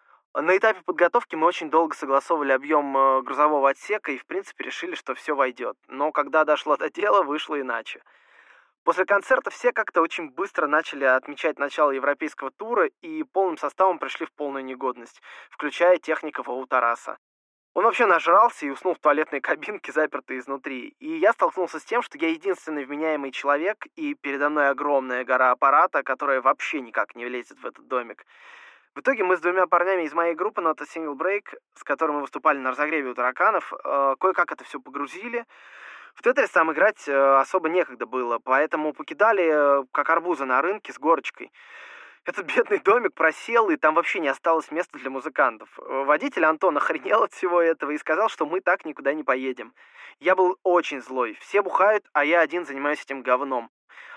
На этапе подготовки мы очень долго согласовывали объем грузового отсека и, в принципе, решили, что все войдет. Но когда дошло до дела, вышло иначе. После концерта все как-то очень быстро начали отмечать начало европейского тура и полным составом пришли в полную негодность, включая техников у Тараса. Он вообще нажрался и уснул в туалетной кабинке, запертой изнутри. И я столкнулся с тем, что я единственный вменяемый человек, и передо мной огромная гора аппарата, которая вообще никак не влезет в этот домик. В итоге мы с 2 парнями из моей группы Not a Single Break, с которыми мы выступали на разогреве у тараканов, кое-как это все погрузили. В Тетрис там играть особо некогда было, поэтому покидали как арбузы на рынке с горочкой. Этот бедный домик просел, и там вообще не осталось места для музыкантов. Водитель Антон охренел от всего этого и сказал, что мы так никуда не поедем. Я был очень злой. Все бухают, а я один занимаюсь этим говном.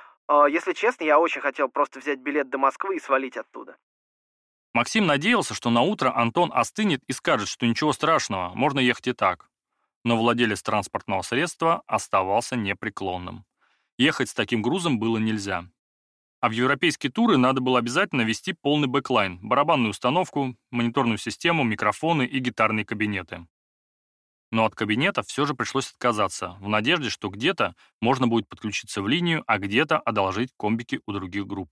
Если честно, я очень хотел просто взять билет до Москвы и свалить оттуда. Максим надеялся, что на утро Антон остынет и скажет, что ничего страшного, можно ехать и так. Но владелец транспортного средства оставался непреклонным. Ехать с таким грузом было нельзя. А в европейские туры надо было обязательно вести полный бэклайн, барабанную установку, мониторную систему, микрофоны и гитарные кабинеты. Но от кабинета все же пришлось отказаться, в надежде, что где-то можно будет подключиться в линию, а где-то одолжить комбики у других групп.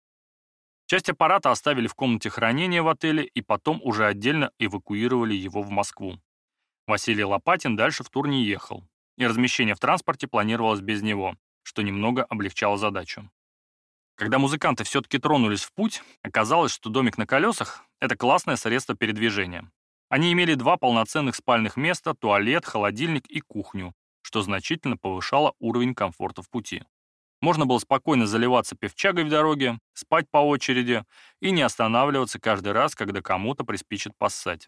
Часть аппарата оставили в комнате хранения в отеле и потом уже отдельно эвакуировали его в Москву. Василий Лопатин дальше в тур не ехал, и размещение в транспорте планировалось без него, что немного облегчало задачу. Когда музыканты все-таки тронулись в путь, оказалось, что домик на колесах — это классное средство передвижения. Они имели 2 полноценных спальных места, туалет, холодильник и кухню, что значительно повышало уровень комфорта в пути. Можно было спокойно заливаться пивчагой в дороге, спать по очереди и не останавливаться каждый раз, когда кому-то приспичит поссать.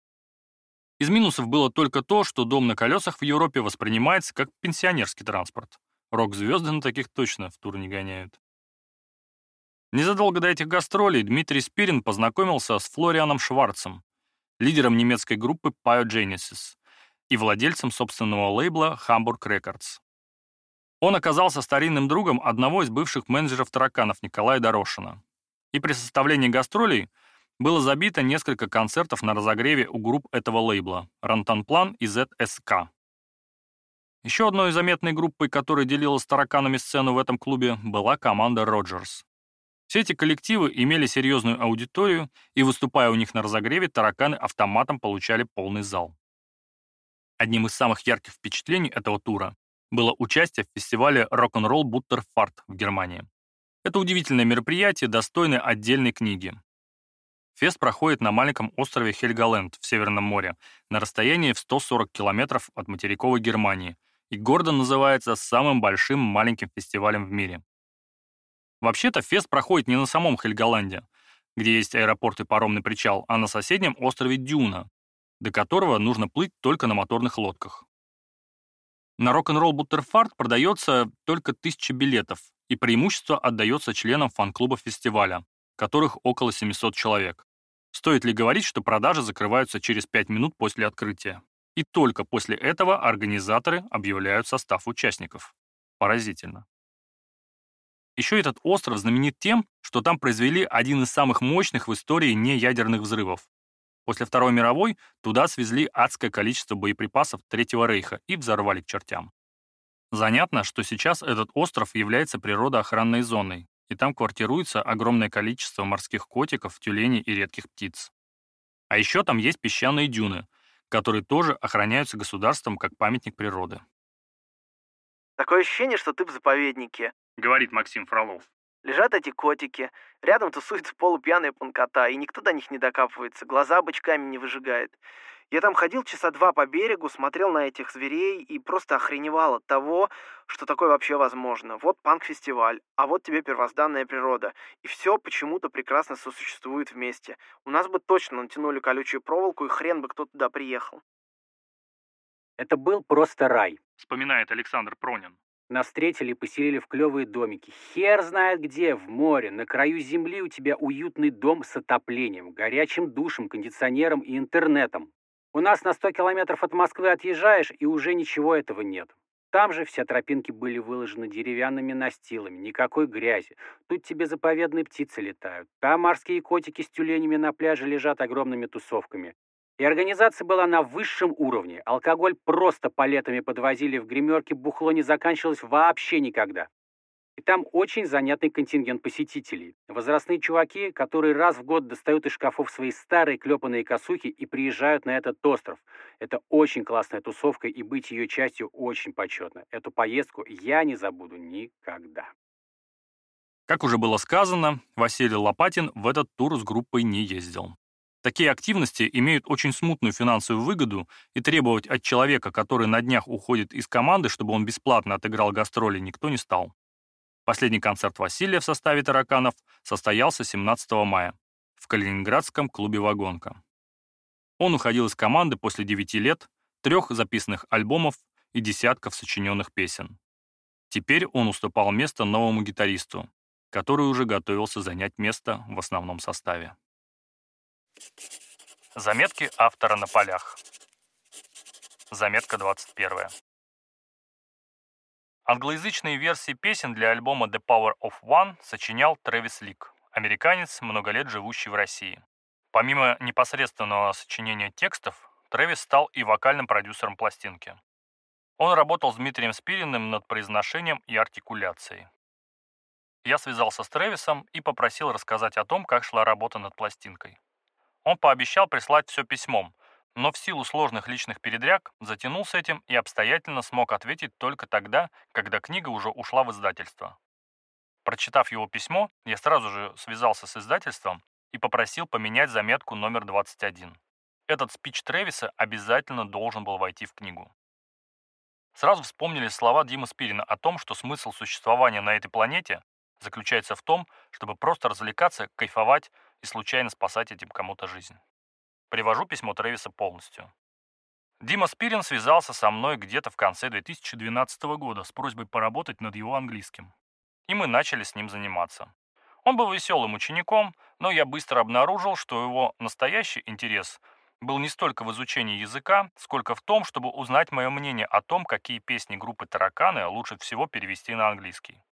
Из минусов было только то, что дом на колесах в Европе воспринимается как пенсионерский транспорт. Рок-звезды на таких точно в тур не гоняют. Незадолго до этих гастролей Дмитрий Спирин познакомился с Флорианом Шварцем, лидером немецкой группы Pyogenesis и владельцем собственного лейбла Hamburg Records. Он оказался старинным другом одного из бывших менеджеров тараканов Николая Дорошина. И при составлении гастролей было забито несколько концертов на разогреве у групп этого лейбла Rantanplan и ZSK. Еще одной заметной группой, которая делила с тараканами сцену в этом клубе, была команда Роджерс. Все эти коллективы имели серьезную аудиторию, и, выступая у них на разогреве, тараканы автоматом получали полный зал. Одним из самых ярких впечатлений этого тура было участие в фестивале рок-н-ролл Буттерфарт в Германии. Это удивительное мероприятие, достойное отдельной книги. Фест проходит на маленьком острове Хельголанд в Северном море, на расстоянии в 140 километров от материковой Германии, и гордо называется самым большим маленьким фестивалем в мире. Вообще-то фест проходит не на самом Хельголанде, где есть аэропорт и паромный причал, а на соседнем острове Дюна, до которого нужно плыть только на моторных лодках. На рок-н-ролл Буттерфарт продается только 1000 билетов, и преимущество отдается членам фан-клуба фестиваля, которых около 700 человек. Стоит ли говорить, что продажи закрываются через 5 минут после открытия? И только после этого организаторы объявляют состав участников. Поразительно. Еще этот остров знаменит тем, что там произвели один из самых мощных в истории неядерных взрывов. После Второй мировой туда свезли адское количество боеприпасов Третьего рейха и взорвали к чертям. Занятно, что сейчас этот остров является природоохранной зоной, и там квартируется огромное количество морских котиков, тюленей и редких птиц. А еще там есть песчаные дюны, которые тоже охраняются государством как памятник природы. Такое ощущение, что ты в заповеднике. Говорит Максим Фролов. Лежат эти котики, рядом тусуется полупьяная панкота, и никто до них не докапывается, глаза бычками не выжигает. Я там ходил часа 2 по берегу, смотрел на этих зверей и просто охреневал от того, что такое вообще возможно. Вот панк-фестиваль, а вот тебе первозданная природа. И все почему-то прекрасно сосуществует вместе. У нас бы точно натянули колючую проволоку, и хрен бы кто туда приехал. Это был просто рай. Вспоминает Александр Пронин. Нас встретили и поселили в клевые домики. Хер знает где, в море, на краю земли у тебя уютный дом с отоплением, горячим душем, кондиционером и интернетом. У нас на 100 километров от Москвы отъезжаешь, и уже ничего этого нет. Там же все тропинки были выложены деревянными настилами, никакой грязи. Тут тебе заповедные птицы летают. Там морские котики с тюленями на пляже лежат огромными тусовками. И организация была на высшем уровне. Алкоголь просто палетами подвозили в гримерке, бухло не заканчивалось вообще никогда. И там очень занятный контингент посетителей. Возрастные чуваки, которые раз в год достают из шкафов свои старые клепанные косухи и приезжают на этот остров. Это очень классная тусовка, и быть ее частью очень почетно. Эту поездку я не забуду никогда. Как уже было сказано, Василий Лопатин в этот тур с группой не ездил. Такие активности имеют очень смутную финансовую выгоду, и требовать от человека, который на днях уходит из команды, чтобы он бесплатно отыграл гастроли, никто не стал. Последний концерт Василия в составе «Тараканов» состоялся 17 мая в калининградском клубе «Вагонка». Он уходил из команды после 9 лет, 3 записанных альбомов и десятков сочиненных песен. Теперь он уступал место новому гитаристу, который уже готовился занять место в основном составе. Заметки автора на полях. Заметка 21. Англоязычные версии песен для альбома The Power of One сочинял Трэвис Лик, американец, много лет живущий в России. Помимо непосредственного сочинения текстов, Трэвис стал и вокальным продюсером пластинки. Он работал с Дмитрием Спириным над произношением и артикуляцией. Я связался с Трэвисом и попросил рассказать о том, как шла работа над пластинкой. Он пообещал прислать все письмом, но в силу сложных личных передряг затянул с этим и обстоятельно смог ответить только тогда, когда книга уже ушла в издательство. Прочитав его письмо, я сразу же связался с издательством и попросил поменять заметку номер 21. Этот спич Трэвиса обязательно должен был войти в книгу. Сразу вспомнились слова Димы Спирина о том, что смысл существования на этой планете заключается в том, чтобы просто развлекаться, кайфовать и случайно спасать этим кому-то жизнь. Привожу письмо Трэвиса полностью. Дима Спирин связался со мной где-то в конце 2012 года с просьбой поработать над его английским. И мы начали с ним заниматься. Он был веселым учеником, но я быстро обнаружил, что его настоящий интерес был не столько в изучении языка, сколько в том, чтобы узнать мое мнение о том, какие песни группы «Тараканы» лучше всего перевести на английский.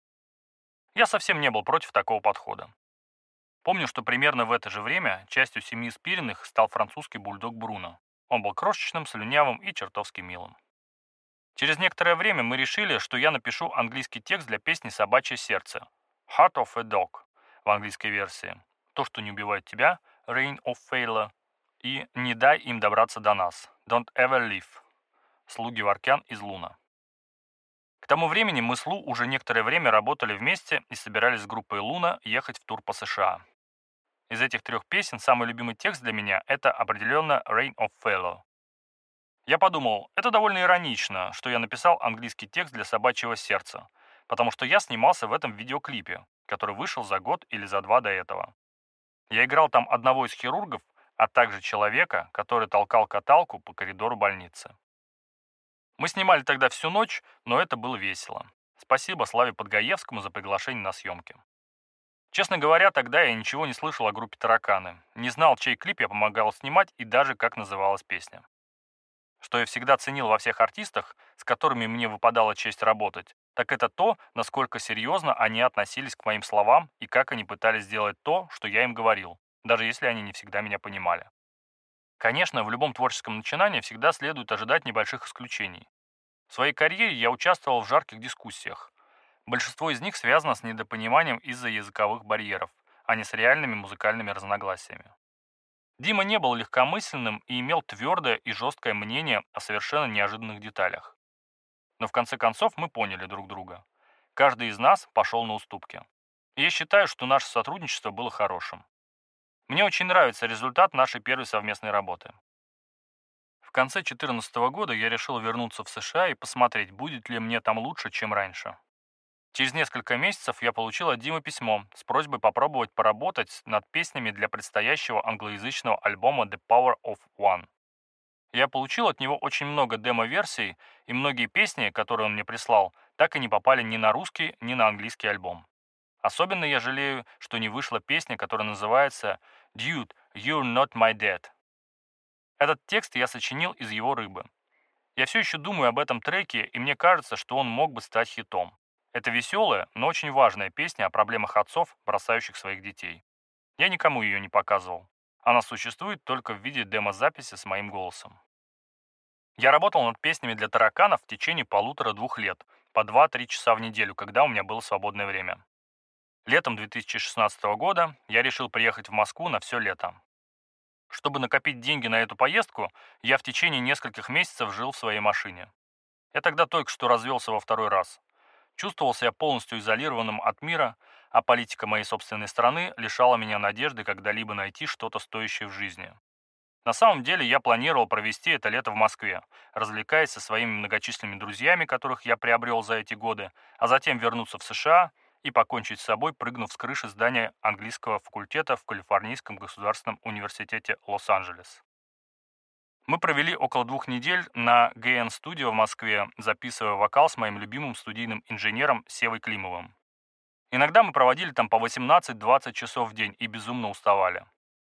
Я совсем не был против такого подхода. Помню, что примерно в это же время частью семьи Спириных стал французский бульдог Бруно. Он был крошечным, слюнявым и чертовски милым. Через некоторое время мы решили, что я напишу английский текст для песни «Собачье сердце» «Heart of a Dog» в английской версии, «То, что не убивает тебя» «Reign of Failure» и «Не дай им добраться до нас» «Don't ever leave» «Слуги Воркян» из Луна. К тому времени мы с Лу уже некоторое время работали вместе и собирались с группой Луна ехать в тур по США. Из этих 3 песен самый любимый текст для меня – это определенно «Reign of Failure». Я подумал, это довольно иронично, что я написал английский текст для «Собачьего сердца», потому что я снимался в этом видеоклипе, который вышел за год или за 2 до этого. Я играл там одного из хирургов, а также человека, который толкал каталку по коридору больницы. Мы снимали тогда всю ночь, но это было весело. Спасибо Славе Подгаевскому за приглашение на съемки. Честно говоря, тогда я ничего не слышал о группе «Тараканы». Не знал, чей клип я помогал снимать и даже как называлась песня. Что я всегда ценил во всех артистах, с которыми мне выпадала честь работать, так это то, насколько серьезно они относились к моим словам и как они пытались сделать то, что я им говорил, даже если они не всегда меня понимали. Конечно, в любом творческом начинании всегда следует ожидать небольших исключений. В своей карьере я участвовал в жарких дискуссиях. Большинство из них связано с недопониманием из-за языковых барьеров, а не с реальными музыкальными разногласиями. Дима не был легкомысленным и имел твердое и жесткое мнение о совершенно неожиданных деталях. Но в конце концов мы поняли друг друга. Каждый из нас пошел на уступки. И я считаю, что наше сотрудничество было хорошим. Мне очень нравится результат нашей первой совместной работы. В конце 2014 года я решил вернуться в США и посмотреть, будет ли мне там лучше, чем раньше. Через несколько месяцев я получил от Димы письмо с просьбой попробовать поработать над песнями для предстоящего англоязычного альбома The Power of One. Я получил от него очень много демо-версий, и многие песни, которые он мне прислал, так и не попали ни на русский, ни на английский альбом. Особенно я жалею, что не вышла песня, которая называется «Dude, you're not my dad». Этот текст я сочинил из его рыбы. Я все еще думаю об этом треке, и мне кажется, что он мог бы стать хитом. Это веселая, но очень важная песня о проблемах отцов, бросающих своих детей. Я никому ее не показывал. Она существует только в виде демозаписи с моим голосом. Я работал над песнями для тараканов в течение 1,5-2 лет, по 2-3 часа в неделю, когда у меня было свободное время. Летом 2016 года я решил приехать в Москву на все лето. Чтобы накопить деньги на эту поездку, я в течение нескольких месяцев жил в своей машине. Я тогда только что развелся во 2-й раз. Чувствовал себя полностью изолированным от мира, а политика моей собственной страны лишала меня надежды когда-либо найти что-то стоящее в жизни. На самом деле я планировал провести это лето в Москве, развлекаясь со своими многочисленными друзьями, которых я приобрел за эти годы, а затем вернуться в США и покончить с собой, прыгнув с крыши здания английского факультета в Калифорнийском государственном университете Лос-Анджелес. Мы провели около 2 недель на GN Studio в Москве, записывая вокал с моим любимым студийным инженером Севой Климовым. Иногда мы проводили там по 18-20 часов в день и безумно уставали.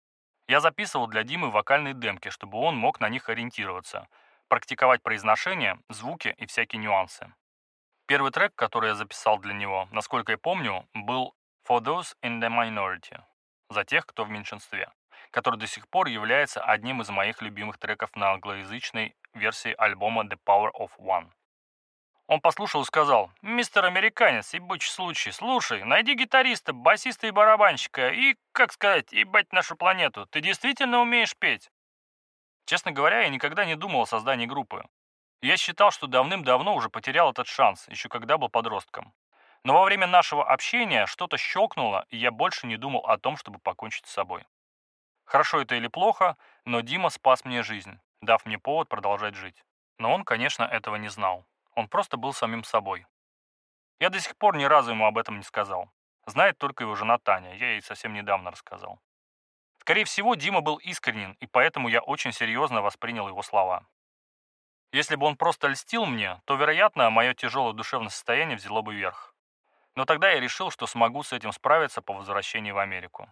Я записывал для Димы вокальные демки, чтобы он мог на них ориентироваться, практиковать произношение, звуки и всякие нюансы. Первый трек, который я записал для него, насколько я помню, был «For Those in the Minority» — «За тех, кто в меньшинстве», который до сих пор является одним из моих любимых треков на англоязычной версии альбома The Power of One. Он послушал и сказал: «Мистер Американец, ебучий случай, слушай, найди гитариста, басиста и барабанщика и, как сказать, ебать нашу планету, ты действительно умеешь петь?» Честно говоря, я никогда не думал о создании группы. Я считал, что давным-давно уже потерял этот шанс, еще когда был подростком. Но во время нашего общения что-то щелкнуло, и я больше не думал о том, чтобы покончить с собой. Хорошо это или плохо, но Дима спас мне жизнь, дав мне повод продолжать жить. Но он, конечно, этого не знал. Он просто был самим собой. Я до сих пор ни разу ему об этом не сказал. Знает только его жена Таня, я ей совсем недавно рассказал. Скорее всего, Дима был искренен, и поэтому я очень серьезно воспринял его слова. Если бы он просто льстил мне, то, вероятно, мое тяжелое душевное состояние взяло бы верх. Но тогда я решил, что смогу с этим справиться по возвращении в Америку.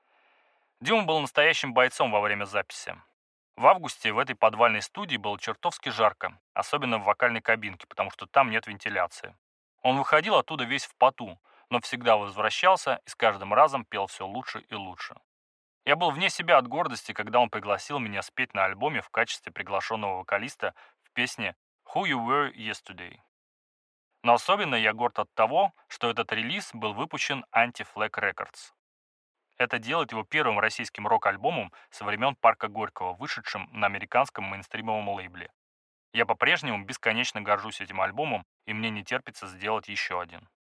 Дима был настоящим бойцом во время записи. В августе в этой подвальной студии было чертовски жарко, особенно в вокальной кабинке, потому что там нет вентиляции. Он выходил оттуда весь в поту, но всегда возвращался и с каждым разом пел все лучше и лучше. Я был вне себя от гордости, когда он пригласил меня спеть на альбоме в качестве приглашенного вокалиста в песне «Who You Were Yesterday». Но особенно я горд от того, что этот релиз был выпущен Anti-Flag Records. Это делает его первым российским рок-альбомом со времен Парка Горького, вышедшим на американском мейнстримовом лейбле. Я по-прежнему бесконечно горжусь этим альбомом, и мне не терпится сделать еще один.